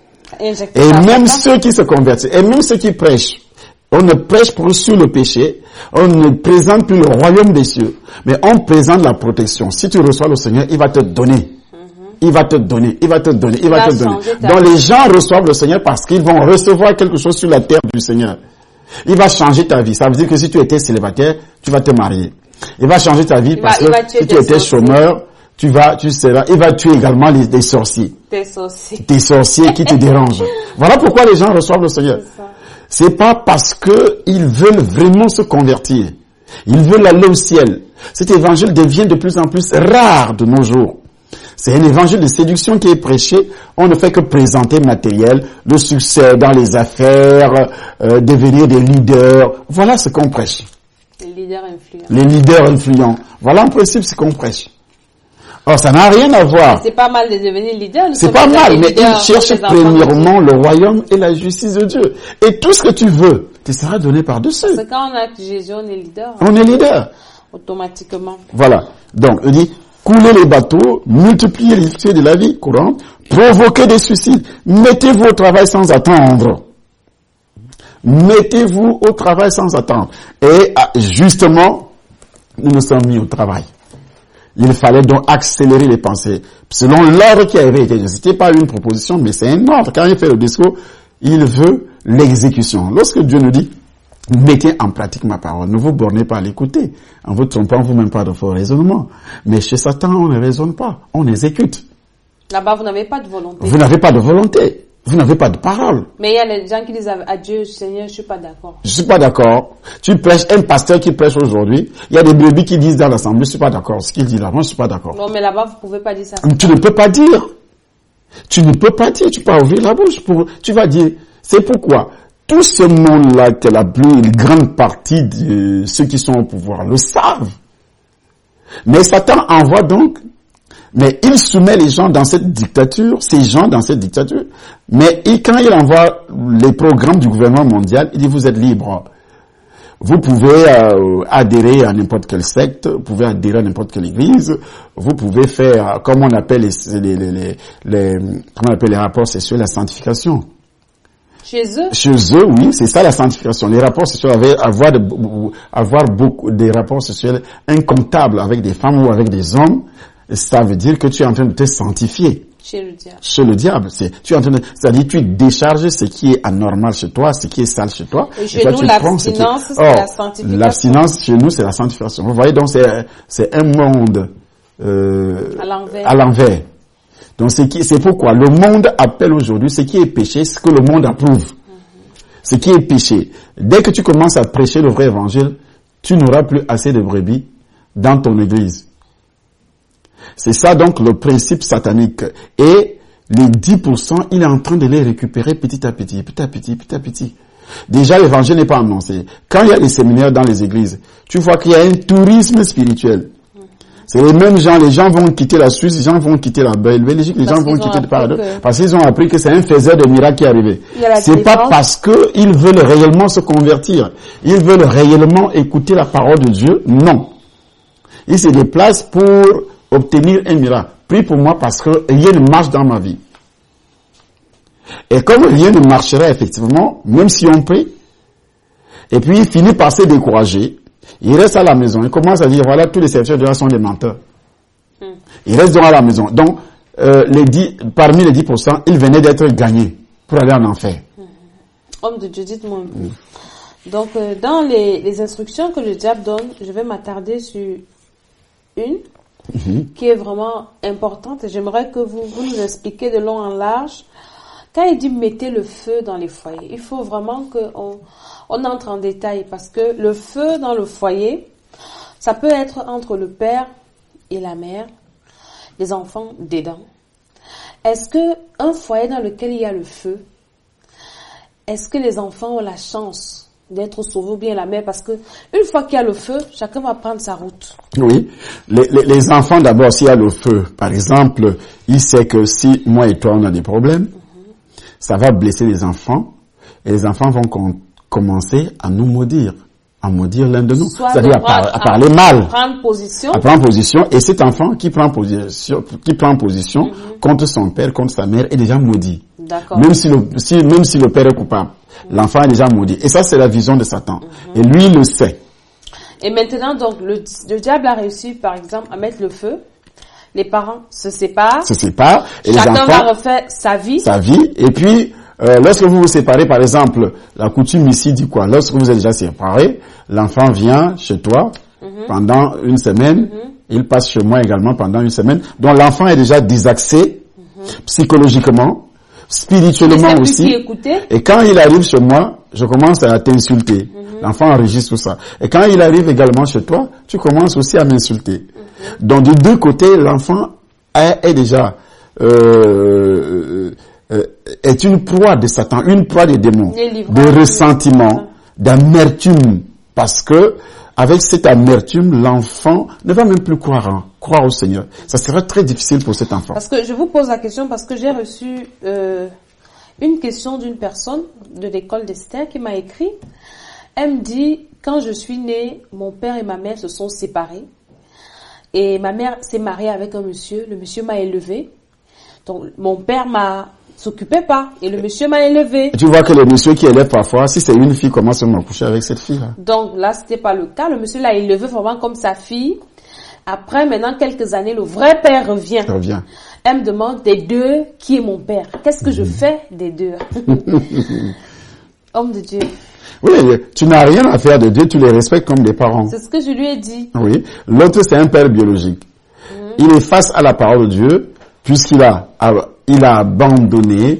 Et même ceux qui se convertissent, et même ceux qui prêchent, on ne prêche plus sur le péché, on ne présente plus le royaume des cieux, mais on présente la protection. Si tu reçois le Seigneur, il va te donner. Il va te donner, il va te donner, il va te donner. Donc les gens reçoivent le Seigneur parce qu'ils vont recevoir quelque chose sur la terre du Seigneur. Il va changer ta vie. Ça veut dire que si tu étais célibataire, tu vas te marier. Il va changer ta vie parce que si tu étais chômeur, il va tuer également des sorciers. Des sorciers qui te dérangent. Voilà pourquoi les gens reçoivent le Seigneur. C'est pas parce que ils veulent vraiment se convertir. Ils veulent aller au ciel. Cet évangile devient de plus en plus rare de nos jours. C'est un évangile de séduction qui est prêché. On ne fait que présenter matériel, le succès dans les affaires, devenir des leaders. Voilà ce qu'on prêche. Les leaders influents. Voilà en principe ce qu'on prêche. Or, ça n'a rien à voir. C'est pas mal de devenir leader. C'est pas mal, mais il cherche premièrement le royaume et la justice de Dieu. Et tout ce que tu veux te sera donné par-dessus. Parce que quand on a Jésus, on est leader. On est leader. Automatiquement. Voilà. Donc, il dit, couler les bateaux, multiplier les difficultés de la vie courante, provoquer des suicides. Mettez-vous au travail sans attendre. Mettez-vous au travail sans attendre. Et justement, nous nous sommes mis au travail. Il fallait donc accélérer les pensées. Selon l'ordre qui avait été donné. C'était pas une proposition, mais c'est un ordre. Quand il fait le discours, il veut l'exécution. Lorsque Dieu nous dit, mettez en pratique ma parole, ne vous bornez pas à l'écouter. En vous trompant vous-même pas de faux raisonnements. Mais chez Satan, on ne raisonne pas. On exécute. Là-bas, vous n'avez pas de volonté. Vous n'avez pas de volonté. Vous n'avez pas de parole. Mais il y a les gens qui disent à Dieu, Seigneur, je suis pas d'accord. Je suis pas d'accord. Tu prêches, un pasteur qui prêche aujourd'hui, il y a des brebis qui disent dans l'assemblée, je suis pas d'accord. Ce qu'il dit là, moi je suis pas d'accord. Non, mais là-bas, vous pouvez pas dire ça. Tu ne peux pas dire. Tu ne peux pas dire, tu peux ouvrir la bouche. Tu vas dire, c'est pourquoi tout ce monde-là, que la plus grande partie de ceux qui sont au pouvoir le savent. Mais Satan envoie donc, mais il soumet les gens dans cette dictature, ces gens dans cette dictature. Mais quand il envoie les programmes du gouvernement mondial, il dit vous êtes libres. Vous pouvez adhérer à n'importe quelle secte, vous pouvez adhérer à n'importe quelle église, vous pouvez faire, comme on appelle les rapports sexuels, la sanctification. Chez eux? Chez eux, oui, c'est ça la sanctification. Les rapports sexuels, avoir beaucoup des rapports sexuels incomptables avec des femmes ou avec des hommes, ça veut dire que tu es en train de te sanctifier. Chez le diable. Chez le diable. C'est-à-dire, tu décharges ce qui est anormal chez toi, ce qui est sale chez toi. Et chez nous, l'abstinence, c'est la sanctification. L'abstinence, chez nous, c'est la sanctification. Vous voyez, donc, c'est un monde, à l'envers. Donc, c'est pourquoi le monde appelle aujourd'hui ce qui est péché, ce que le monde approuve. Ce qui est péché. Dès que tu commences à prêcher le vrai évangile, tu n'auras plus assez de brebis dans ton église. C'est ça donc le principe satanique. Et les 10%, il est en train de les récupérer petit à petit. Déjà, l'évangile n'est pas annoncé. Quand il y a les séminaires dans les églises, tu vois qu'il y a un tourisme spirituel. C'est les mêmes gens, les gens vont quitter la Suisse, les gens vont quitter la Belgique, les gens vont quitter le Paradis, parce qu'ils ont appris que c'est un faiseur de miracles qui est arrivé. C'est pas parce qu'ils veulent réellement se convertir, ils veulent réellement écouter la parole de Dieu, non. Ils se déplacent pour obtenir un miracle. Prie pour moi parce que rien ne marche dans ma vie. Et comme rien ne marchera effectivement, même si on prie, et puis il finit par se décourager, il reste à la maison, il commence à dire, voilà, tous les serviteurs de là sont des menteurs. Il reste donc à la maison. Donc, parmi les 10%, il venait d'être gagné pour aller en enfer. Homme de Dieu, dites-moi un peu. Donc, dans les instructions que le diable donne, je vais m'attarder sur une qui est vraiment importante. J'aimerais que vous nous expliquiez de long en large. Quand il dit mettez le feu dans les foyers, il faut vraiment qu'on entre en détail parce que le feu dans le foyer, ça peut être entre le père et la mère, les enfants dedans. Est-ce que un foyer dans lequel il y a le feu, est-ce que les enfants ont la chance d'être sauvés ou bien la mère? Parce que une fois qu'il y a le feu, chacun va prendre sa route. Oui. Les enfants, d'abord, s'il y a le feu, par exemple, il sait que si moi et toi on a des problèmes, ça va blesser les enfants et les enfants vont commencer à nous maudire. À maudire l'un de nous. C'est-à-dire à parler mal. À prendre position. À prendre position. Et cet enfant qui prend position contre son père, contre sa mère, est déjà maudit. D'accord. Même si le père est coupable. L'enfant est déjà maudit. Et ça, c'est la vision de Satan. Et lui, il le sait. Et maintenant, donc, le diable a réussi, par exemple, à mettre le feu. Les parents se séparent. Et chacun les enfants va refaire sa vie. Et puis, lorsque vous vous séparez, par exemple, la coutume ici dit quoi? Lorsque vous êtes déjà séparés, l'enfant vient chez toi pendant une semaine. Il passe chez moi également pendant une semaine. Donc l'enfant est déjà désaxé psychologiquement, spirituellement aussi. Et quand il arrive chez moi, je commence à t'insulter. L'enfant enregistre tout ça. Et quand il arrive également chez toi, tu commences aussi à m'insulter. Donc de deux côtés, l'enfant est déjà est une proie de Satan, une proie des démons, de ressentiment, d'amertume, parce que avec cette amertume, l'enfant ne va même plus croire au Seigneur. Ça sera très difficile pour cet enfant. Parce que je vous pose la question parce que j'ai reçu une question d'une personne de l'école d'Esther qui m'a écrit. Elle me dit, quand je suis née, mon père et ma mère se sont séparés. Et ma mère s'est mariée avec un monsieur. Le monsieur m'a élevée. Donc, mon père s'occupait pas. Et le monsieur m'a élevée. Tu vois que le monsieur qui élève parfois, si c'est une fille, comment se coucher avec cette fille-là? Donc, là, c'était pas le cas. Le monsieur l'a élevée vraiment comme sa fille. Après, maintenant, quelques années, le vrai père revient. Elle me demande des deux, qui est mon père? Qu'est-ce que je fais des deux? Homme de Dieu. Oui, tu n'as rien à faire de Dieu, tu les respectes comme des parents. C'est ce que je lui ai dit. Oui. L'autre, c'est un père biologique. Il est face à la parole de Dieu, puisqu'il a abandonné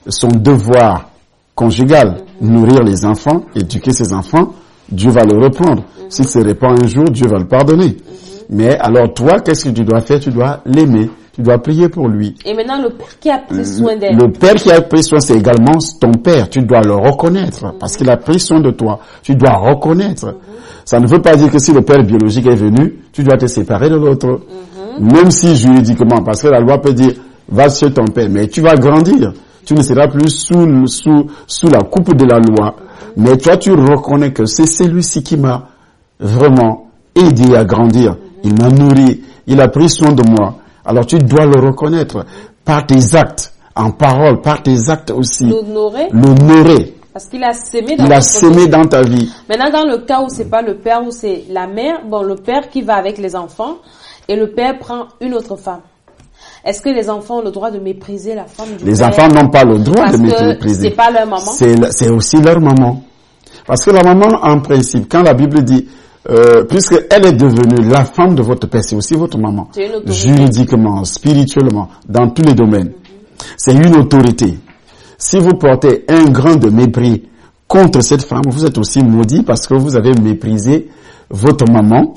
son devoir conjugal, nourrir les enfants, éduquer ses enfants, Dieu va le reprendre. S'il se répand un jour, Dieu va le pardonner. Mais alors toi, qu'est-ce que tu dois faire? Tu dois l'aimer. Tu dois prier pour lui. Et maintenant, le père qui a pris soin d'elle. Le père qui a pris soin, c'est également ton père. Tu dois le reconnaître parce qu'il a pris soin de toi. Tu dois reconnaître. Ça ne veut pas dire que si le père biologique est venu, tu dois te séparer de l'autre. Même si juridiquement, parce que la loi peut dire, va chez ton père, mais tu vas grandir. Tu ne seras plus sous la coupe de la loi. Mais toi, tu reconnais que c'est celui-ci qui m'a vraiment aidé à grandir. Il m'a nourri. Il a pris soin de moi. Alors tu dois le reconnaître par tes actes, en parole, par tes actes aussi. L'honorer. Parce qu'il a sémé dans ta vie. Maintenant, dans le cas où c'est pas le père, où c'est la mère, le père qui va avec les enfants, et le père prend une autre femme. Est-ce que les enfants ont le droit de mépriser la femme du père? Les enfants n'ont pas le droit de mépriser. Parce que c'est pas leur maman. C'est aussi leur maman. Parce que la maman, en principe, quand la Bible dit, puisque elle est devenue la femme de votre père, c'est aussi votre maman. Juridiquement, spirituellement, dans tous les domaines. C'est une autorité. Si vous portez un grain de mépris contre cette femme, vous êtes aussi maudit parce que vous avez méprisé votre maman.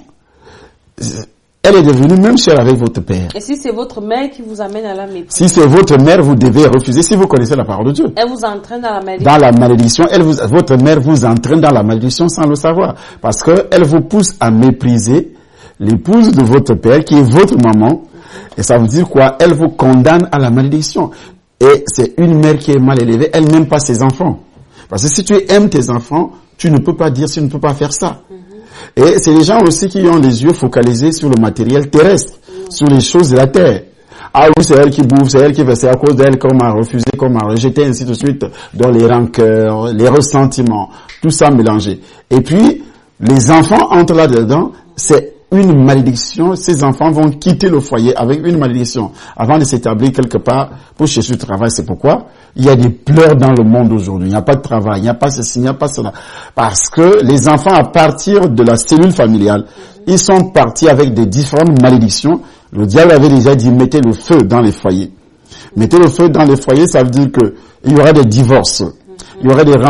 Elle est devenue même chère avec votre père. Et si c'est votre mère qui vous amène à la mépris? Si c'est votre mère, vous devez refuser si vous connaissez la parole de Dieu. Elle vous entraîne dans la malédiction. Dans la malédiction, votre mère vous entraîne dans la malédiction sans le savoir. Parce que elle vous pousse à mépriser l'épouse de votre père qui est votre maman. Et ça veut dire quoi? Elle vous condamne à la malédiction. Et c'est une mère qui est mal élevée, elle n'aime pas ses enfants. Parce que si tu aimes tes enfants, tu ne peux pas dire, tu ne peux pas faire ça. Et c'est les gens aussi qui ont les yeux focalisés sur le matériel terrestre, sur les choses de la terre. Ah oui, c'est elle qui bouffe, c'est elle qui fait, c'est à cause d'elle qu'on m'a refusé, qu'on m'a rejeté, ainsi de suite, dans les rancœurs, les ressentiments, tout ça mélangé. Et puis, les enfants entrent là-dedans, c'est une malédiction. Ces enfants vont quitter le foyer avec une malédiction avant de s'établir quelque part pour chercher du travail. C'est pourquoi il y a des pleurs dans le monde aujourd'hui. Il n'y a pas de travail, il n'y a pas ceci, il n'y a pas cela. Parce que les enfants, à partir de la cellule familiale, ils sont partis avec des différentes malédictions. Le diable avait déjà dit, mettez le feu dans les foyers. Mettez le feu dans les foyers, ça veut dire que il y aura des divorces. Il y aurait des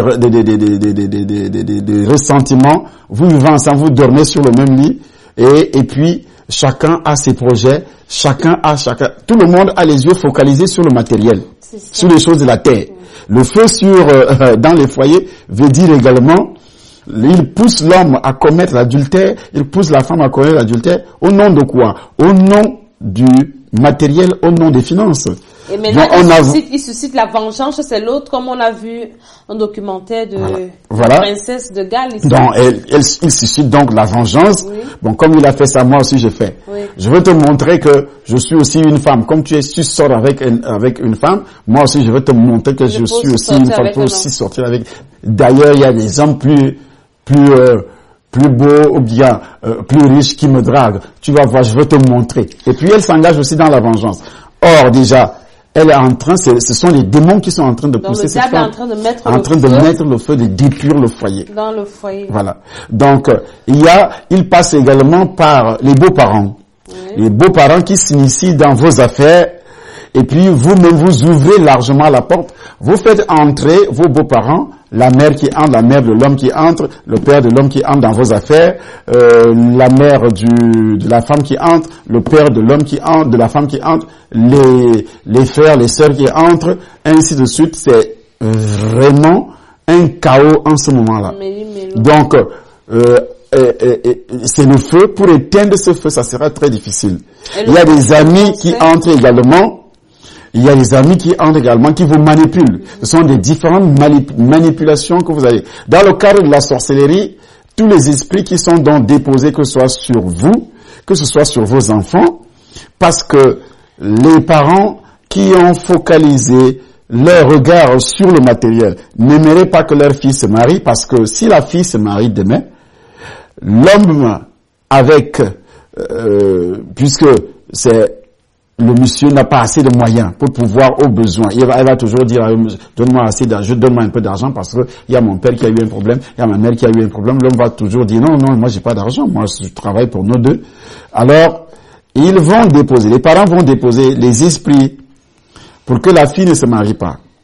ressentiments. Vous vivez ensemble, vous dormez sur le même lit. Et puis, chacun a ses projets. Tout le monde a les yeux focalisés sur le matériel. Sur les choses de la terre. Le feu dans les foyers veut dire également, il pousse l'homme à commettre l'adultère. Il pousse la femme à commettre l'adultère. Au nom de quoi? Au nom du matériel, au nom des finances. Et maintenant, il suscite la vengeance, c'est l'autre, comme on a vu un documentaire de la princesse de Galles. Ici. Donc, il suscite donc la vengeance. Oui. Bon, comme il a fait ça, moi aussi j'ai fait. Oui. Je veux te montrer que je suis aussi une femme. Comme tu sors avec une femme, moi aussi je veux te montrer que je suis aussi une femme. Je peux aussi sortir avec. D'ailleurs, il y a des hommes plus beaux ou bien plus riches qui me draguent. Tu vas voir, je veux te montrer. Et puis elle s'engage aussi dans la vengeance. Or, déjà, elle est en train, ce sont les démons qui sont en train de pousser cette femme. En train de mettre le feu, de détruire le foyer. Dans le foyer. Voilà. Donc, il passe également par les beaux-parents. Oui. Les beaux-parents qui s'initient dans vos affaires. Et puis, vous-même, vous ouvrez largement la porte. Vous faites entrer vos beaux-parents, la mère qui entre, la mère de l'homme qui entre, le père de l'homme qui entre dans vos affaires, la mère de la femme qui entre, le père de l'homme qui entre, de la femme qui entre, les frères, les sœurs qui entrent, ainsi de suite. C'est vraiment un chaos en ce moment-là. Donc, c'est le feu. Pour éteindre ce feu, ça sera très difficile. Il y a des amis qui entrent également. Il y a des amis qui entrent également, qui vous manipulent. Ce sont des différentes manipulations que vous avez. Dans le cadre de la sorcellerie, tous les esprits qui sont donc déposés, que ce soit sur vous, que ce soit sur vos enfants, parce que les parents qui ont focalisé leur regard sur le matériel n'aimeraient pas que leur fille se marie, parce que si la fille se marie demain, l'homme avec, puisque c'est le monsieur n'a pas assez de moyens pour pouvoir aux besoins. Elle va toujours dire, donne-moi assez d'argent, donne-moi un peu d'argent parce que il y a mon père qui a eu un problème, il y a ma mère qui a eu un problème. L'homme va toujours dire, non, moi j'ai pas d'argent, moi je travaille pour nous deux. Alors, les parents vont déposer les esprits pour que la fille ne se marie pas.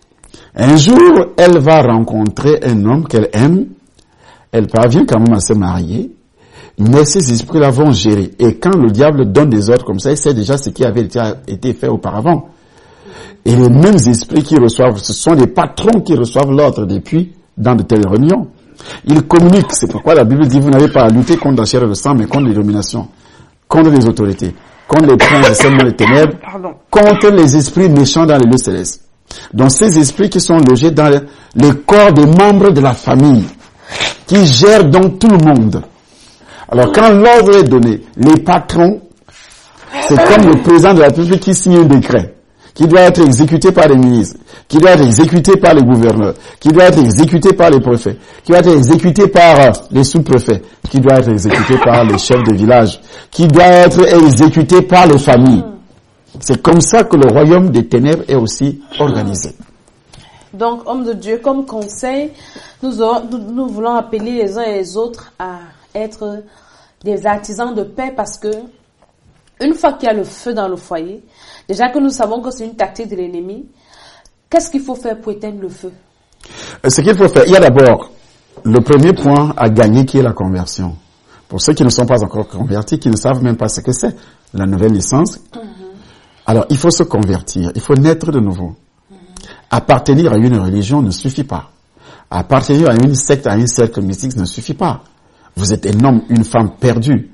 Un jour, elle va rencontrer un homme qu'elle aime. Elle parvient quand même à se marier. Mais ces esprits-là vont gérer. Et quand le diable donne des ordres comme ça, il sait déjà ce qui avait été fait auparavant. Et les mêmes esprits qui reçoivent, ce sont les patrons qui reçoivent l'ordre depuis dans de telles réunions. Ils communiquent. C'est pourquoi la Bible dit, vous n'avez pas à lutter contre la chair et le sang, mais contre les dominations, contre les autorités, contre les princes de ces mondes des ténèbres, contre les esprits méchants dans les lieux célestes. Donc ces esprits qui sont logés dans les corps des membres de la famille, qui gèrent donc tout le monde. Alors quand l'ordre est donné, les patrons, c'est comme le président de la République qui signe un décret, qui doit être exécuté par les ministres, qui doit être exécuté par les gouverneurs, qui doit être exécuté par les préfets, qui doit être exécuté par les sous-préfets, qui doit être exécuté par les chefs de village, qui doit être exécuté par les familles. C'est comme ça que le royaume des ténèbres est aussi organisé. Donc, homme de Dieu, comme conseil, nous voulons appeler les uns et les autres à être des artisans de paix, parce que une fois qu'il y a le feu dans le foyer, déjà que nous savons que c'est une tactique de l'ennemi, qu'est-ce qu'il faut faire pour éteindre le feu? Ce qu'il faut faire, il y a d'abord le premier point à gagner qui est la conversion. Pour ceux qui ne sont pas encore convertis, qui ne savent même pas ce que c'est, la nouvelle naissance. Alors, il faut se convertir, il faut naître de nouveau. Appartenir à une religion ne suffit pas. Appartenir à une secte, à un cercle mystique ne suffit pas. Vous êtes un homme, une femme perdue.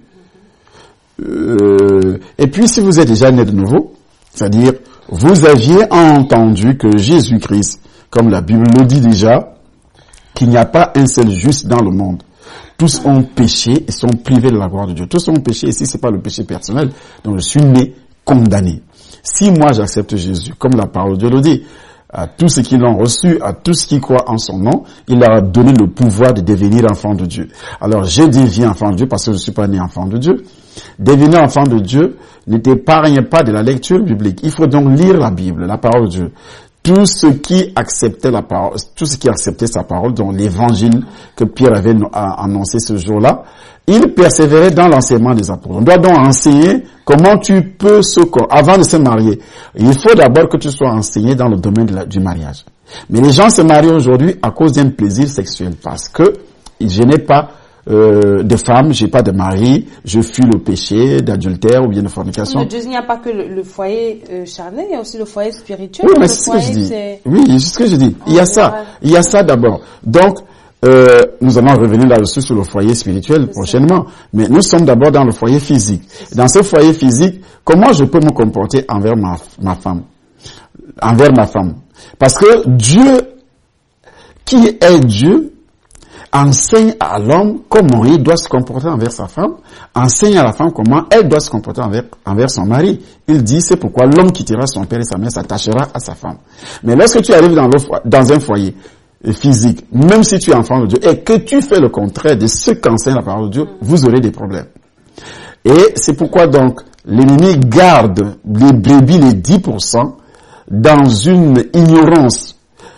Et puis, si vous êtes déjà né de nouveau, c'est-à-dire, vous aviez entendu que Jésus-Christ, comme la Bible le dit déjà, qu'il n'y a pas un seul juste dans le monde. Tous ont péché et sont privés de la gloire de Dieu. Tous ont péché, ici, c'est pas le péché personnel. Donc, je suis né condamné. Si moi, j'accepte Jésus, comme la parole de Dieu le dit, à tous ceux qui l'ont reçu, à tous ceux qui croient en son nom, il leur a donné le pouvoir de devenir enfant de Dieu. Alors, j'ai deviens enfant de Dieu parce que je ne suis pas né enfant de Dieu. Devenir enfant de Dieu n'épargne pas de la lecture biblique. Il faut donc lire la Bible, la parole de Dieu. Tous ceux qui acceptaient la parole, tous ceux qui acceptaient sa parole, dont l'évangile que Pierre avait annoncé ce jour-là, ils persévéraient dans l'enseignement des apôtres. On doit donc enseigner comment tu peux avant de se marier. Il faut d'abord que tu sois enseigné dans le domaine du mariage. Mais les gens se marient aujourd'hui à cause d'un plaisir sexuel, parce que je n'ai pas de femme, j'ai pas de mari, je fuis le péché d'adultère ou bien de fornication. Mais Dieu, il n'y a pas que le foyer charnel, il y a aussi le foyer spirituel. Oui, mais c'est ce que je dis. Oui, c'est ce que je dis. Il y a ça. Il y a ça d'abord. Donc, nous allons revenir là-dessus sur le foyer spirituel prochainement. Mais nous sommes d'abord dans le foyer physique. Dans ce foyer physique, comment je peux me comporter envers ma femme? Envers ma femme. Parce que Dieu, qui est Dieu, enseigne à l'homme comment il doit se comporter envers sa femme, enseigne à la femme comment elle doit se comporter envers son mari. Il dit, c'est pourquoi l'homme quittera son père et sa mère, s'attachera à sa femme. Mais lorsque tu arrives dans un foyer physique, même si tu es enfant de Dieu, et que tu fais le contraire de ce qu'enseigne la parole de Dieu, vous aurez des problèmes. Et c'est pourquoi donc, l'ennemi garde les brebis, les 10%, dans une ignorance.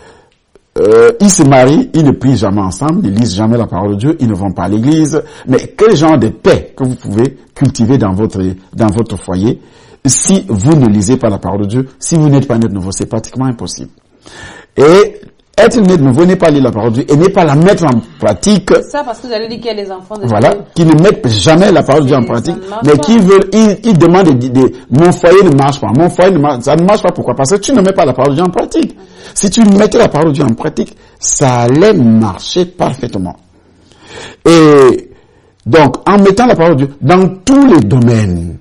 Ils se marient, ils ne prient jamais ensemble, ils ne lisent jamais la parole de Dieu, ils ne vont pas à l'église. Mais quel genre de paix que vous pouvez cultiver dans votre foyer si vous ne lisez pas la parole de Dieu, si vous n'êtes pas né de nouveau, c'est pratiquement impossible. Et être né de nouveau n'est pas lire la parole de Dieu et n'est pas la mettre en pratique. C'est ça, parce que vous allez dire qu'il y a les enfants de Voilà, Dieu qui ne mettent jamais la parole de Dieu en pratique, mais qui veulent, ils demandent mon foyer ne marche pas, ça ne marche pas, pourquoi? Parce que tu ne mets pas la parole de Dieu en pratique. Si tu mettais la parole de Dieu en pratique, ça allait marcher parfaitement. Et donc, en mettant la parole de Dieu dans tous les domaines,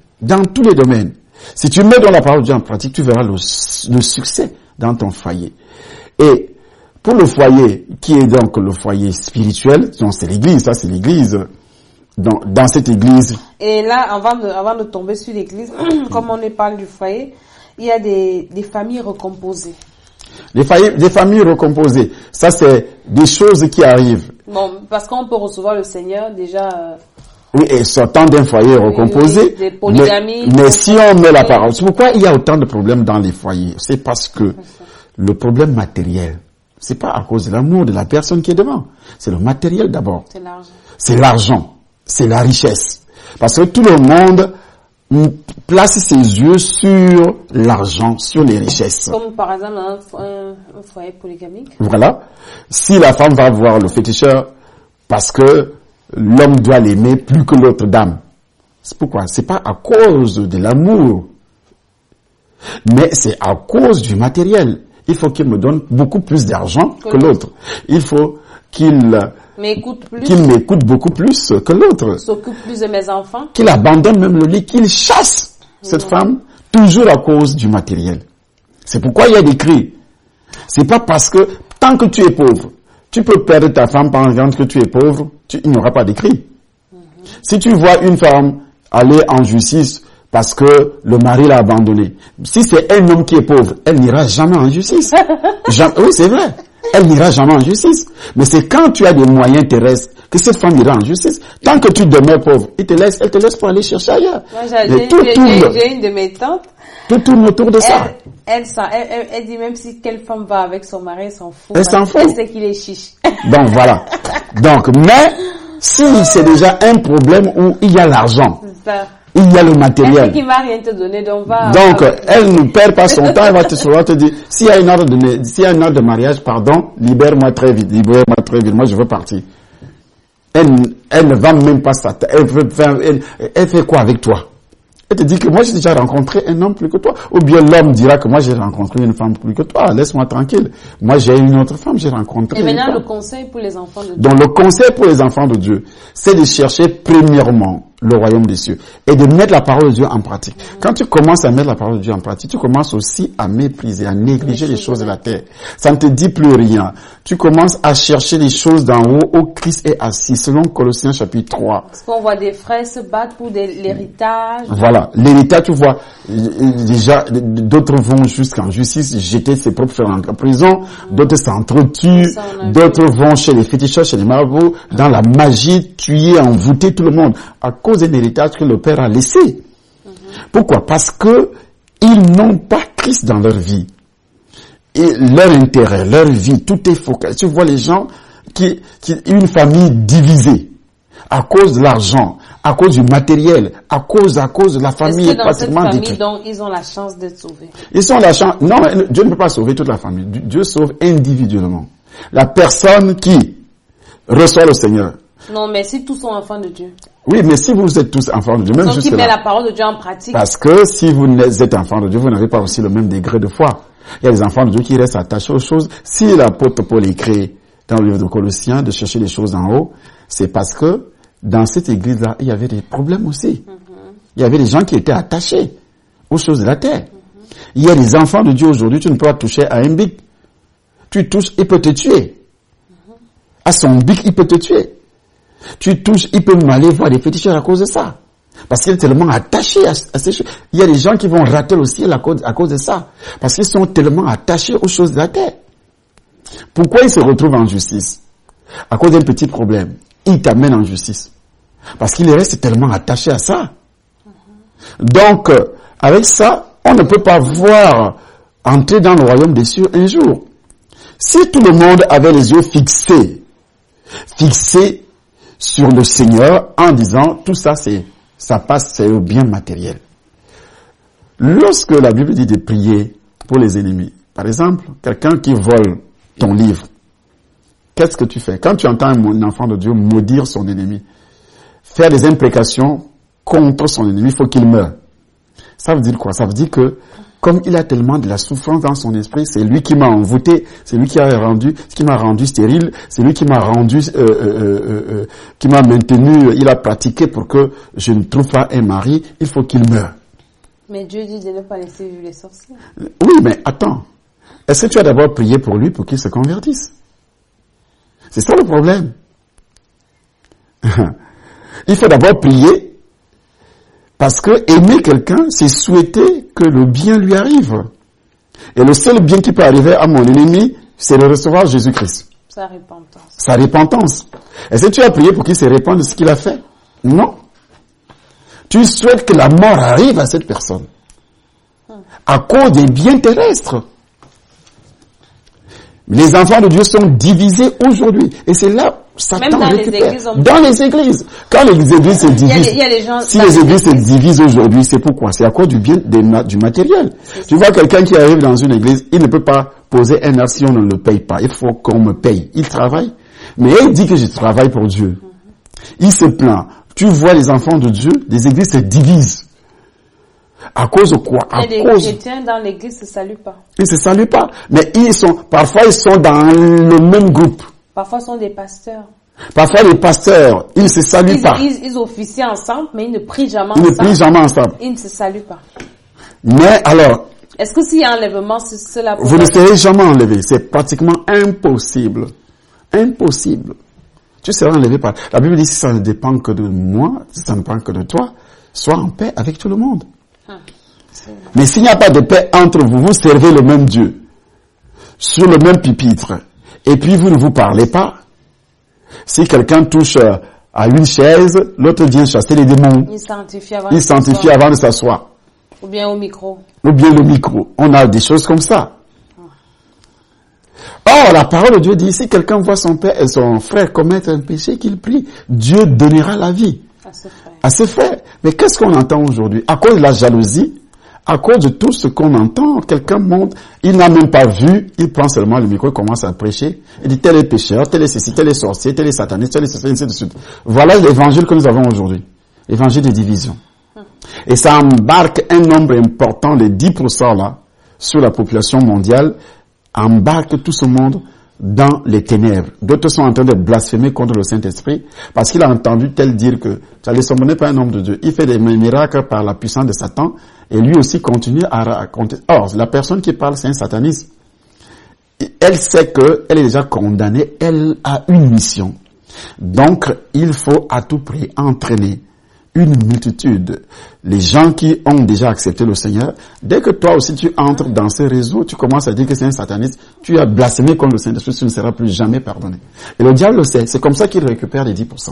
si tu mets dans la parole de Dieu en pratique, tu verras le succès dans ton foyer. Et pour le foyer, qui est donc le foyer spirituel, donc c'est l'église, ça c'est l'église, dans cette église. Et là, avant de tomber sur l'église, comme on parle du foyer, il y a des familles recomposées. Des familles recomposées, ça c'est des choses qui arrivent. Bon, parce qu'on peut recevoir le Seigneur déjà. Oui, et sortant d'un foyer recomposé, des polygamies, mais si on met la parole, c'est pourquoi il y a autant de problèmes dans les foyers. C'est parce que le problème matériel, c'est pas à cause de l'amour de la personne qui est devant. C'est le matériel d'abord. C'est l'argent. C'est l'argent. C'est la richesse. Parce que tout le monde place ses yeux sur l'argent, sur les richesses. Comme par exemple un foyer polygamique. Voilà. Si la femme va voir le féticheur parce que l'homme doit l'aimer plus que l'autre dame. C'est pourquoi? C'est pas à cause de l'amour. Mais c'est à cause du matériel. Il faut qu'il me donne beaucoup plus d'argent que l'autre. Il faut qu'il m'écoute beaucoup plus que l'autre. S'occupe plus de mes enfants. Qu'il abandonne même le lit, qu'il chasse cette femme, toujours à cause du matériel. C'est pourquoi il y a des cris. C'est pas parce que, tant que tu es pauvre, tu peux perdre ta femme pendant que tu es pauvre, il n'y aura pas de cris. Si tu vois une femme aller en justice parce que le mari l'a abandonnée, si c'est un homme qui est pauvre, elle n'ira jamais en justice. Oui, c'est vrai. Elle n'ira jamais en justice. Mais c'est quand tu as des moyens terrestres que cette femme ira en justice. Tant que tu demeures pauvre, elle te laisse pour aller chercher ailleurs. Moi, j'ai une de mes tantes. Tout tourne autour de ça. Elle dit même si quelle femme va avec son mari, elle s'en fout. Elle s'en fout. Elle sait qu'il est chiche. Donc voilà. Donc, mais si c'est déjà un problème où il y a l'argent, il y a le matériel. Elle sait qu'il va rien te donner, donc elle ne perd pas son temps, elle va te dire, s'il y a une ordre de mariage, pardon, libère-moi très vite, moi je veux partir. Elle ne va même pas ça. Elle fait quoi avec toi? Elle te dit que moi j'ai déjà rencontré un homme plus que toi. Ou bien l'homme dira que moi j'ai rencontré une femme plus que toi. Laisse-moi tranquille. Moi j'ai une autre femme, j'ai rencontré. Et maintenant le conseil pour les enfants de Dieu. Donc le conseil pour les enfants de Dieu, c'est de chercher premièrement le royaume des cieux et de mettre la parole de Dieu en pratique. Quand tu commences à mettre la parole de Dieu en pratique, tu commences aussi à mépriser, à négliger les choses de la terre. Ça ne te dit plus rien. Tu commences à chercher les choses d'en haut où Christ est assis, selon Colossiens chapitre 3. Parce qu'on voit des frères se battre pour l'héritage. Voilà, l'héritage, tu vois, déjà, d'autres vont jusqu'en justice, jeter ses propres frères en prison, d'autres s'entretuent, d'autres vont chez les féticheurs, chez les marabouts, dans la magie, tuer, envoûter tout le monde, à cause d'un héritage que le Père a laissé. Pourquoi? Parce que ils n'ont pas Christ dans leur vie. Et leur intérêt, leur vie, tout est focalisé. Tu vois les gens une famille divisée à cause de l'argent, à cause du matériel, à cause de la famille. Est-ce que dans cette famille, donc, ils ont la chance d'être sauvés? Ils ont la chance. Non, Dieu ne peut pas sauver toute la famille. Dieu sauve individuellement. La personne qui reçoit le Seigneur. Non, mais si tous sont enfants de Dieu. Oui, mais si vous êtes tous enfants de Dieu, même jusque-là. Qui met la parole de Dieu en pratique. Parce que si vous êtes enfants de Dieu, vous n'avez pas aussi le même degré de foi. Il y a des enfants de Dieu qui restent attachés aux choses. Si l'apôtre Paul écrit dans le livre de Colossiens de chercher les choses en haut, c'est parce que dans cette église-là, il y avait des problèmes aussi. Il y avait des gens qui étaient attachés aux choses de la terre. Il y a des enfants de Dieu aujourd'hui, tu ne peux pas toucher à un bic. Tu touches, il peut te tuer. À son bic, il peut te tuer. Tu touches, il peut aller voir des féticheurs à cause de ça. Parce qu'il est tellement attaché à ces choses. Il y a des gens qui vont rater le ciel à cause de ça. Parce qu'ils sont tellement attachés aux choses de la terre. Pourquoi ils se retrouvent en justice? À cause d'un petit problème. Ils t'amènent en justice. Parce qu'ils restent tellement attachés à ça. Donc, avec ça, on ne peut pas voir entrer dans le royaume des cieux un jour. Si tout le monde avait les yeux fixés sur le Seigneur en disant tout ça ça passe, c'est au bien matériel. Lorsque la Bible dit de prier pour les ennemis, par exemple, quelqu'un qui vole ton livre, qu'est-ce que tu fais? Quand tu entends un enfant de Dieu maudire son ennemi, faire des imprécations contre son ennemi, il faut qu'il meure. Ça veut dire quoi? Ça veut dire que comme il a tellement de la souffrance dans son esprit, c'est lui qui m'a envoûté, c'est lui qui m'a rendu stérile, c'est lui qui m'a rendu, qui m'a maintenu, il a pratiqué pour que je ne trouve pas un mari, il faut qu'il meure. Mais Dieu dit de ne pas laisser vivre les sorciers. Oui, mais attends. Est-ce que tu as d'abord prié pour lui pour qu'il se convertisse? C'est ça le problème. Il faut d'abord prier parce que aimer quelqu'un, c'est souhaiter que le bien lui arrive. Et le seul bien qui peut arriver à mon ennemi, c'est de recevoir Jésus-Christ. Sa repentance. Sa repentance. Est-ce que tu as prié pour qu'il se répande de ce qu'il a fait? Non. Tu souhaites que la mort arrive à cette personne. À cause des biens terrestres. Les enfants de Dieu sont divisés aujourd'hui. Et c'est là Satan Même dans récupère. les églises, Dans les églises. Quand les églises se divisent, il y a des gens si les églises se divisent aujourd'hui, c'est pourquoi? C'est à cause du bien, du matériel. Tu vois quelqu'un qui arrive dans une église, il ne peut pas poser un acte si on ne le paye pas. Il faut qu'on me paye. Il travaille. Mais il dit que je travaille pour Dieu. Il se plaint. Tu vois les enfants de Dieu, les églises se divisent. À cause de quoi? Il y a des chrétiens dans l'église ne se saluent pas. Ils ne se saluent pas. Mais parfois ils sont dans le même groupe. Parfois, ce sont des pasteurs. Parfois, les pasteurs, ils ne se saluent pas. Ils officient ensemble, mais ils ne prient jamais Ils ensemble. ne prient jamais ensemble. Ils ne se saluent pas. Mais alors, est-ce que s'il y a enlèvement, cela pourrait... vous ne serez jamais enlevé. C'est pratiquement impossible. Impossible. Tu seras enlevé par... La Bible dit, si ça ne dépend que de moi, si ça ne dépend que de toi, sois en paix avec tout le monde. Mais s'il n'y a pas de paix entre vous, vous servez le même Dieu, sur le même pupitre, et puis vous ne vous parlez pas. Si quelqu'un touche à une chaise, l'autre vient chasser les démons. Il s'identifie avant de s'asseoir. Ou bien au micro. Ou bien le micro. On a des choses comme ça. Or, la parole de Dieu dit, si quelqu'un voit son père et son frère commettre un péché, qu'il prie, Dieu donnera la vie à ses frères. Mais qu'est-ce qu'on entend aujourd'hui? À cause de la jalousie, à cause de tout ce qu'on entend, quelqu'un monte, il n'a même pas vu, il prend seulement le micro et commence à prêcher. Il dit, tel est pécheur, tel est ceci, tel est sorcier, tel est sataniste, tel est ceci, ainsi de suite. Voilà l'évangile que nous avons aujourd'hui. L'évangile de division. Et ça embarque un nombre important de 10% là, sur la population mondiale, embarque tout ce monde dans les ténèbres. D'autres sont en train de blasphémer contre le Saint-Esprit parce qu'il a entendu tel dire que tu allais n'est pas un homme de Dieu. Il fait des miracles par la puissance de Satan et lui aussi continue à raconter. Or, la personne qui parle, c'est un sataniste. Elle sait qu'elle est déjà condamnée, elle a une mission. Donc, il faut à tout prix entraîner une multitude. Les gens qui ont déjà accepté le Seigneur, dès que toi aussi tu entres dans ce réseau, tu commences à dire que c'est un sataniste, tu as blasphémé contre le Saint-Esprit, tu ne seras plus jamais pardonné. Et le diable le sait, c'est comme ça qu'il récupère les 10%.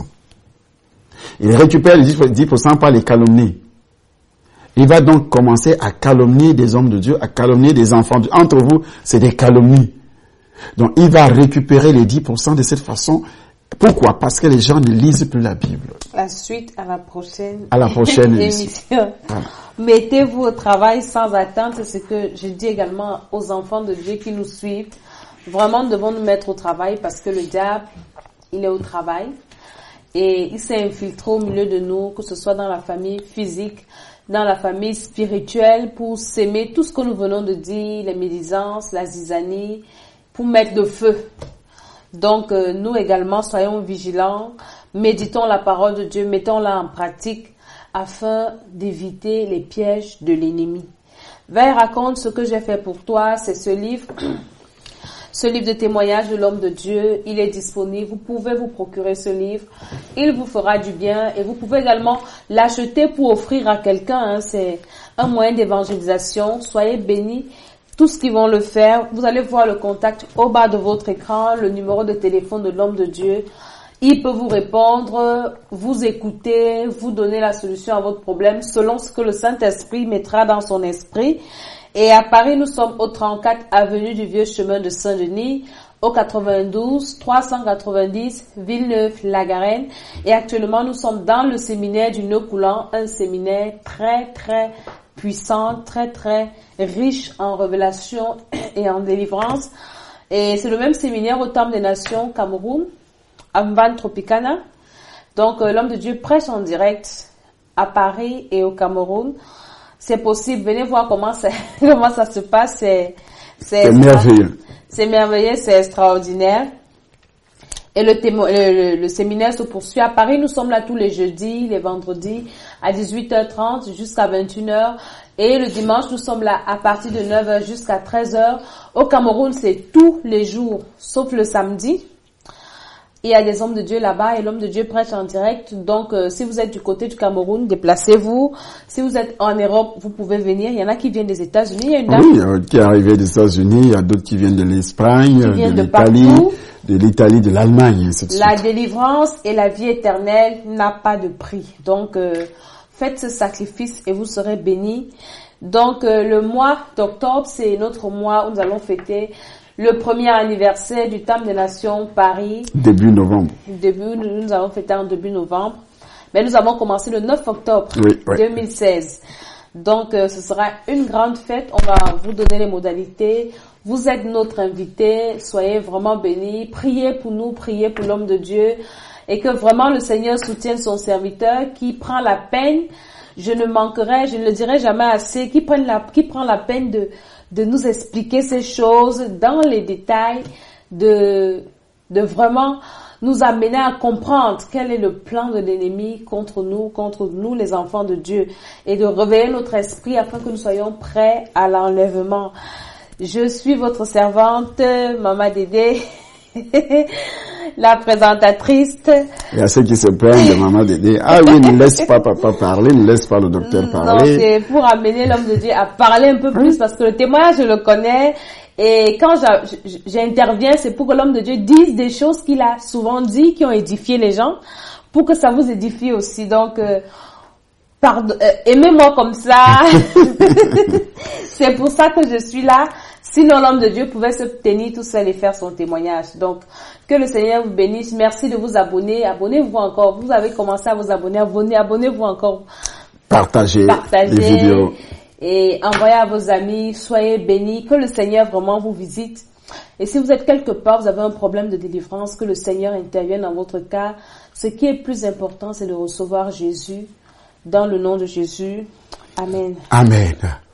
Il récupère les 10% par les calomnies. Il va donc commencer à calomnier des hommes de Dieu, à calomnier des enfants de Dieu. Entre vous, c'est des calomnies. Donc il va récupérer les 10% de cette façon. Pourquoi? Parce que les gens ne lisent plus la Bible. La suite à la prochaine émission. Voilà. Mettez-vous au travail sans attendre. C'est ce que je dis également aux enfants de Dieu qui nous suivent. Vraiment, nous devons nous mettre au travail parce que le diable, il est au travail. Et il s'est infiltré au milieu de nous, que ce soit dans la famille physique, dans la famille spirituelle, pour s'aimer tout ce que nous venons de dire, les médisances, la zizanie, pour mettre le feu. Donc, nous également, soyons vigilants, méditons la parole de Dieu, mettons-la en pratique afin d'éviter les pièges de l'ennemi. Va et raconte ce que j'ai fait pour toi, c'est ce livre de témoignage de l'homme de Dieu. Il est disponible, vous pouvez vous procurer ce livre, il vous fera du bien et vous pouvez également l'acheter pour offrir à quelqu'un. C'est un moyen d'évangélisation, soyez bénis. Tous qui vont le faire, vous allez voir le contact au bas de votre écran, le numéro de téléphone de l'homme de Dieu. Il peut vous répondre, vous écouter, vous donner la solution à votre problème selon ce que le Saint-Esprit mettra dans son esprit. Et à Paris, nous sommes au 34 avenue du Vieux Chemin de Saint-Denis, au 92 390 Villeneuve-la-Garenne. Et actuellement, nous sommes dans le séminaire du Nœud Coulant, un séminaire très, très puissant, très, très riche en révélation et en délivrance. Et c'est le même séminaire au Temple des Nations, Cameroun, Amban Tropicana. Donc, l'homme de Dieu prêche en direct à Paris et au Cameroun. C'est possible. Venez voir comment ça se passe. C'est merveilleux. C'est merveilleux, c'est extraordinaire. Et le séminaire se poursuit à Paris. Nous sommes là tous les jeudis, les vendredis, à 18h30 jusqu'à 21h. Et le dimanche, nous sommes là à partir de 9h jusqu'à 13h. Au Cameroun, c'est tous les jours, sauf le samedi. Il y a des hommes de Dieu là-bas et l'homme de Dieu prêche en direct. Donc, si vous êtes du côté du Cameroun, déplacez-vous. Si vous êtes en Europe, vous pouvez venir. Il y en a qui viennent des États-Unis. Il y a une dame qui est arrivée des États-Unis. Il y a d'autres qui viennent de l'Espagne, de l'Italie, de l'Allemagne. La délivrance et la vie éternelle n'a pas de prix. Donc, faites ce sacrifice et vous serez bénis. Donc, le mois d'octobre, c'est notre mois où nous allons fêter le premier anniversaire du Temple des Nations Paris. Début novembre. Nous avons fêté en début novembre. Mais nous avons commencé le 9 octobre 2016. Donc, ce sera une grande fête. On va vous donner les modalités. Vous êtes notre invité. Soyez vraiment bénis. Priez pour nous, priez pour l'homme de Dieu. Et que vraiment le Seigneur soutienne son serviteur qui prend la peine. Je ne le dirai jamais assez, qui prend la peine de nous expliquer ces choses dans les détails, de vraiment nous amener à comprendre quel est le plan de l'ennemi contre nous les enfants de Dieu, et de réveiller notre esprit afin que nous soyons prêts à l'enlèvement. Je suis votre servante, Maman Dédé, la présentatrice. Il y a ceux qui se plaignent de Maman Dédé. Ah oui, ne laisse pas papa parler, ne laisse pas le docteur parler. Non, c'est pour amener l'homme de Dieu à parler un peu plus, parce que le témoignage, je le connais. Et quand j'interviens, c'est pour que l'homme de Dieu dise des choses qu'il a souvent dit, qui ont édifié les gens, pour que ça vous édifie aussi. Donc, aimez-moi comme ça. C'est pour ça que je suis là. Sinon, l'homme de Dieu pouvait se tenir tout seul et faire son témoignage. Donc, que le Seigneur vous bénisse. Merci de vous abonner. Abonnez-vous encore. Vous avez commencé à vous abonner. Abonnez-vous encore. Partagez les vidéos. Et envoyez à vos amis. Soyez bénis. Que le Seigneur vraiment vous visite. Et si vous êtes quelque part, vous avez un problème de délivrance, que le Seigneur intervienne dans votre cas. Ce qui est plus important, c'est de recevoir Jésus. Dans le nom de Jésus. Amen. Amen.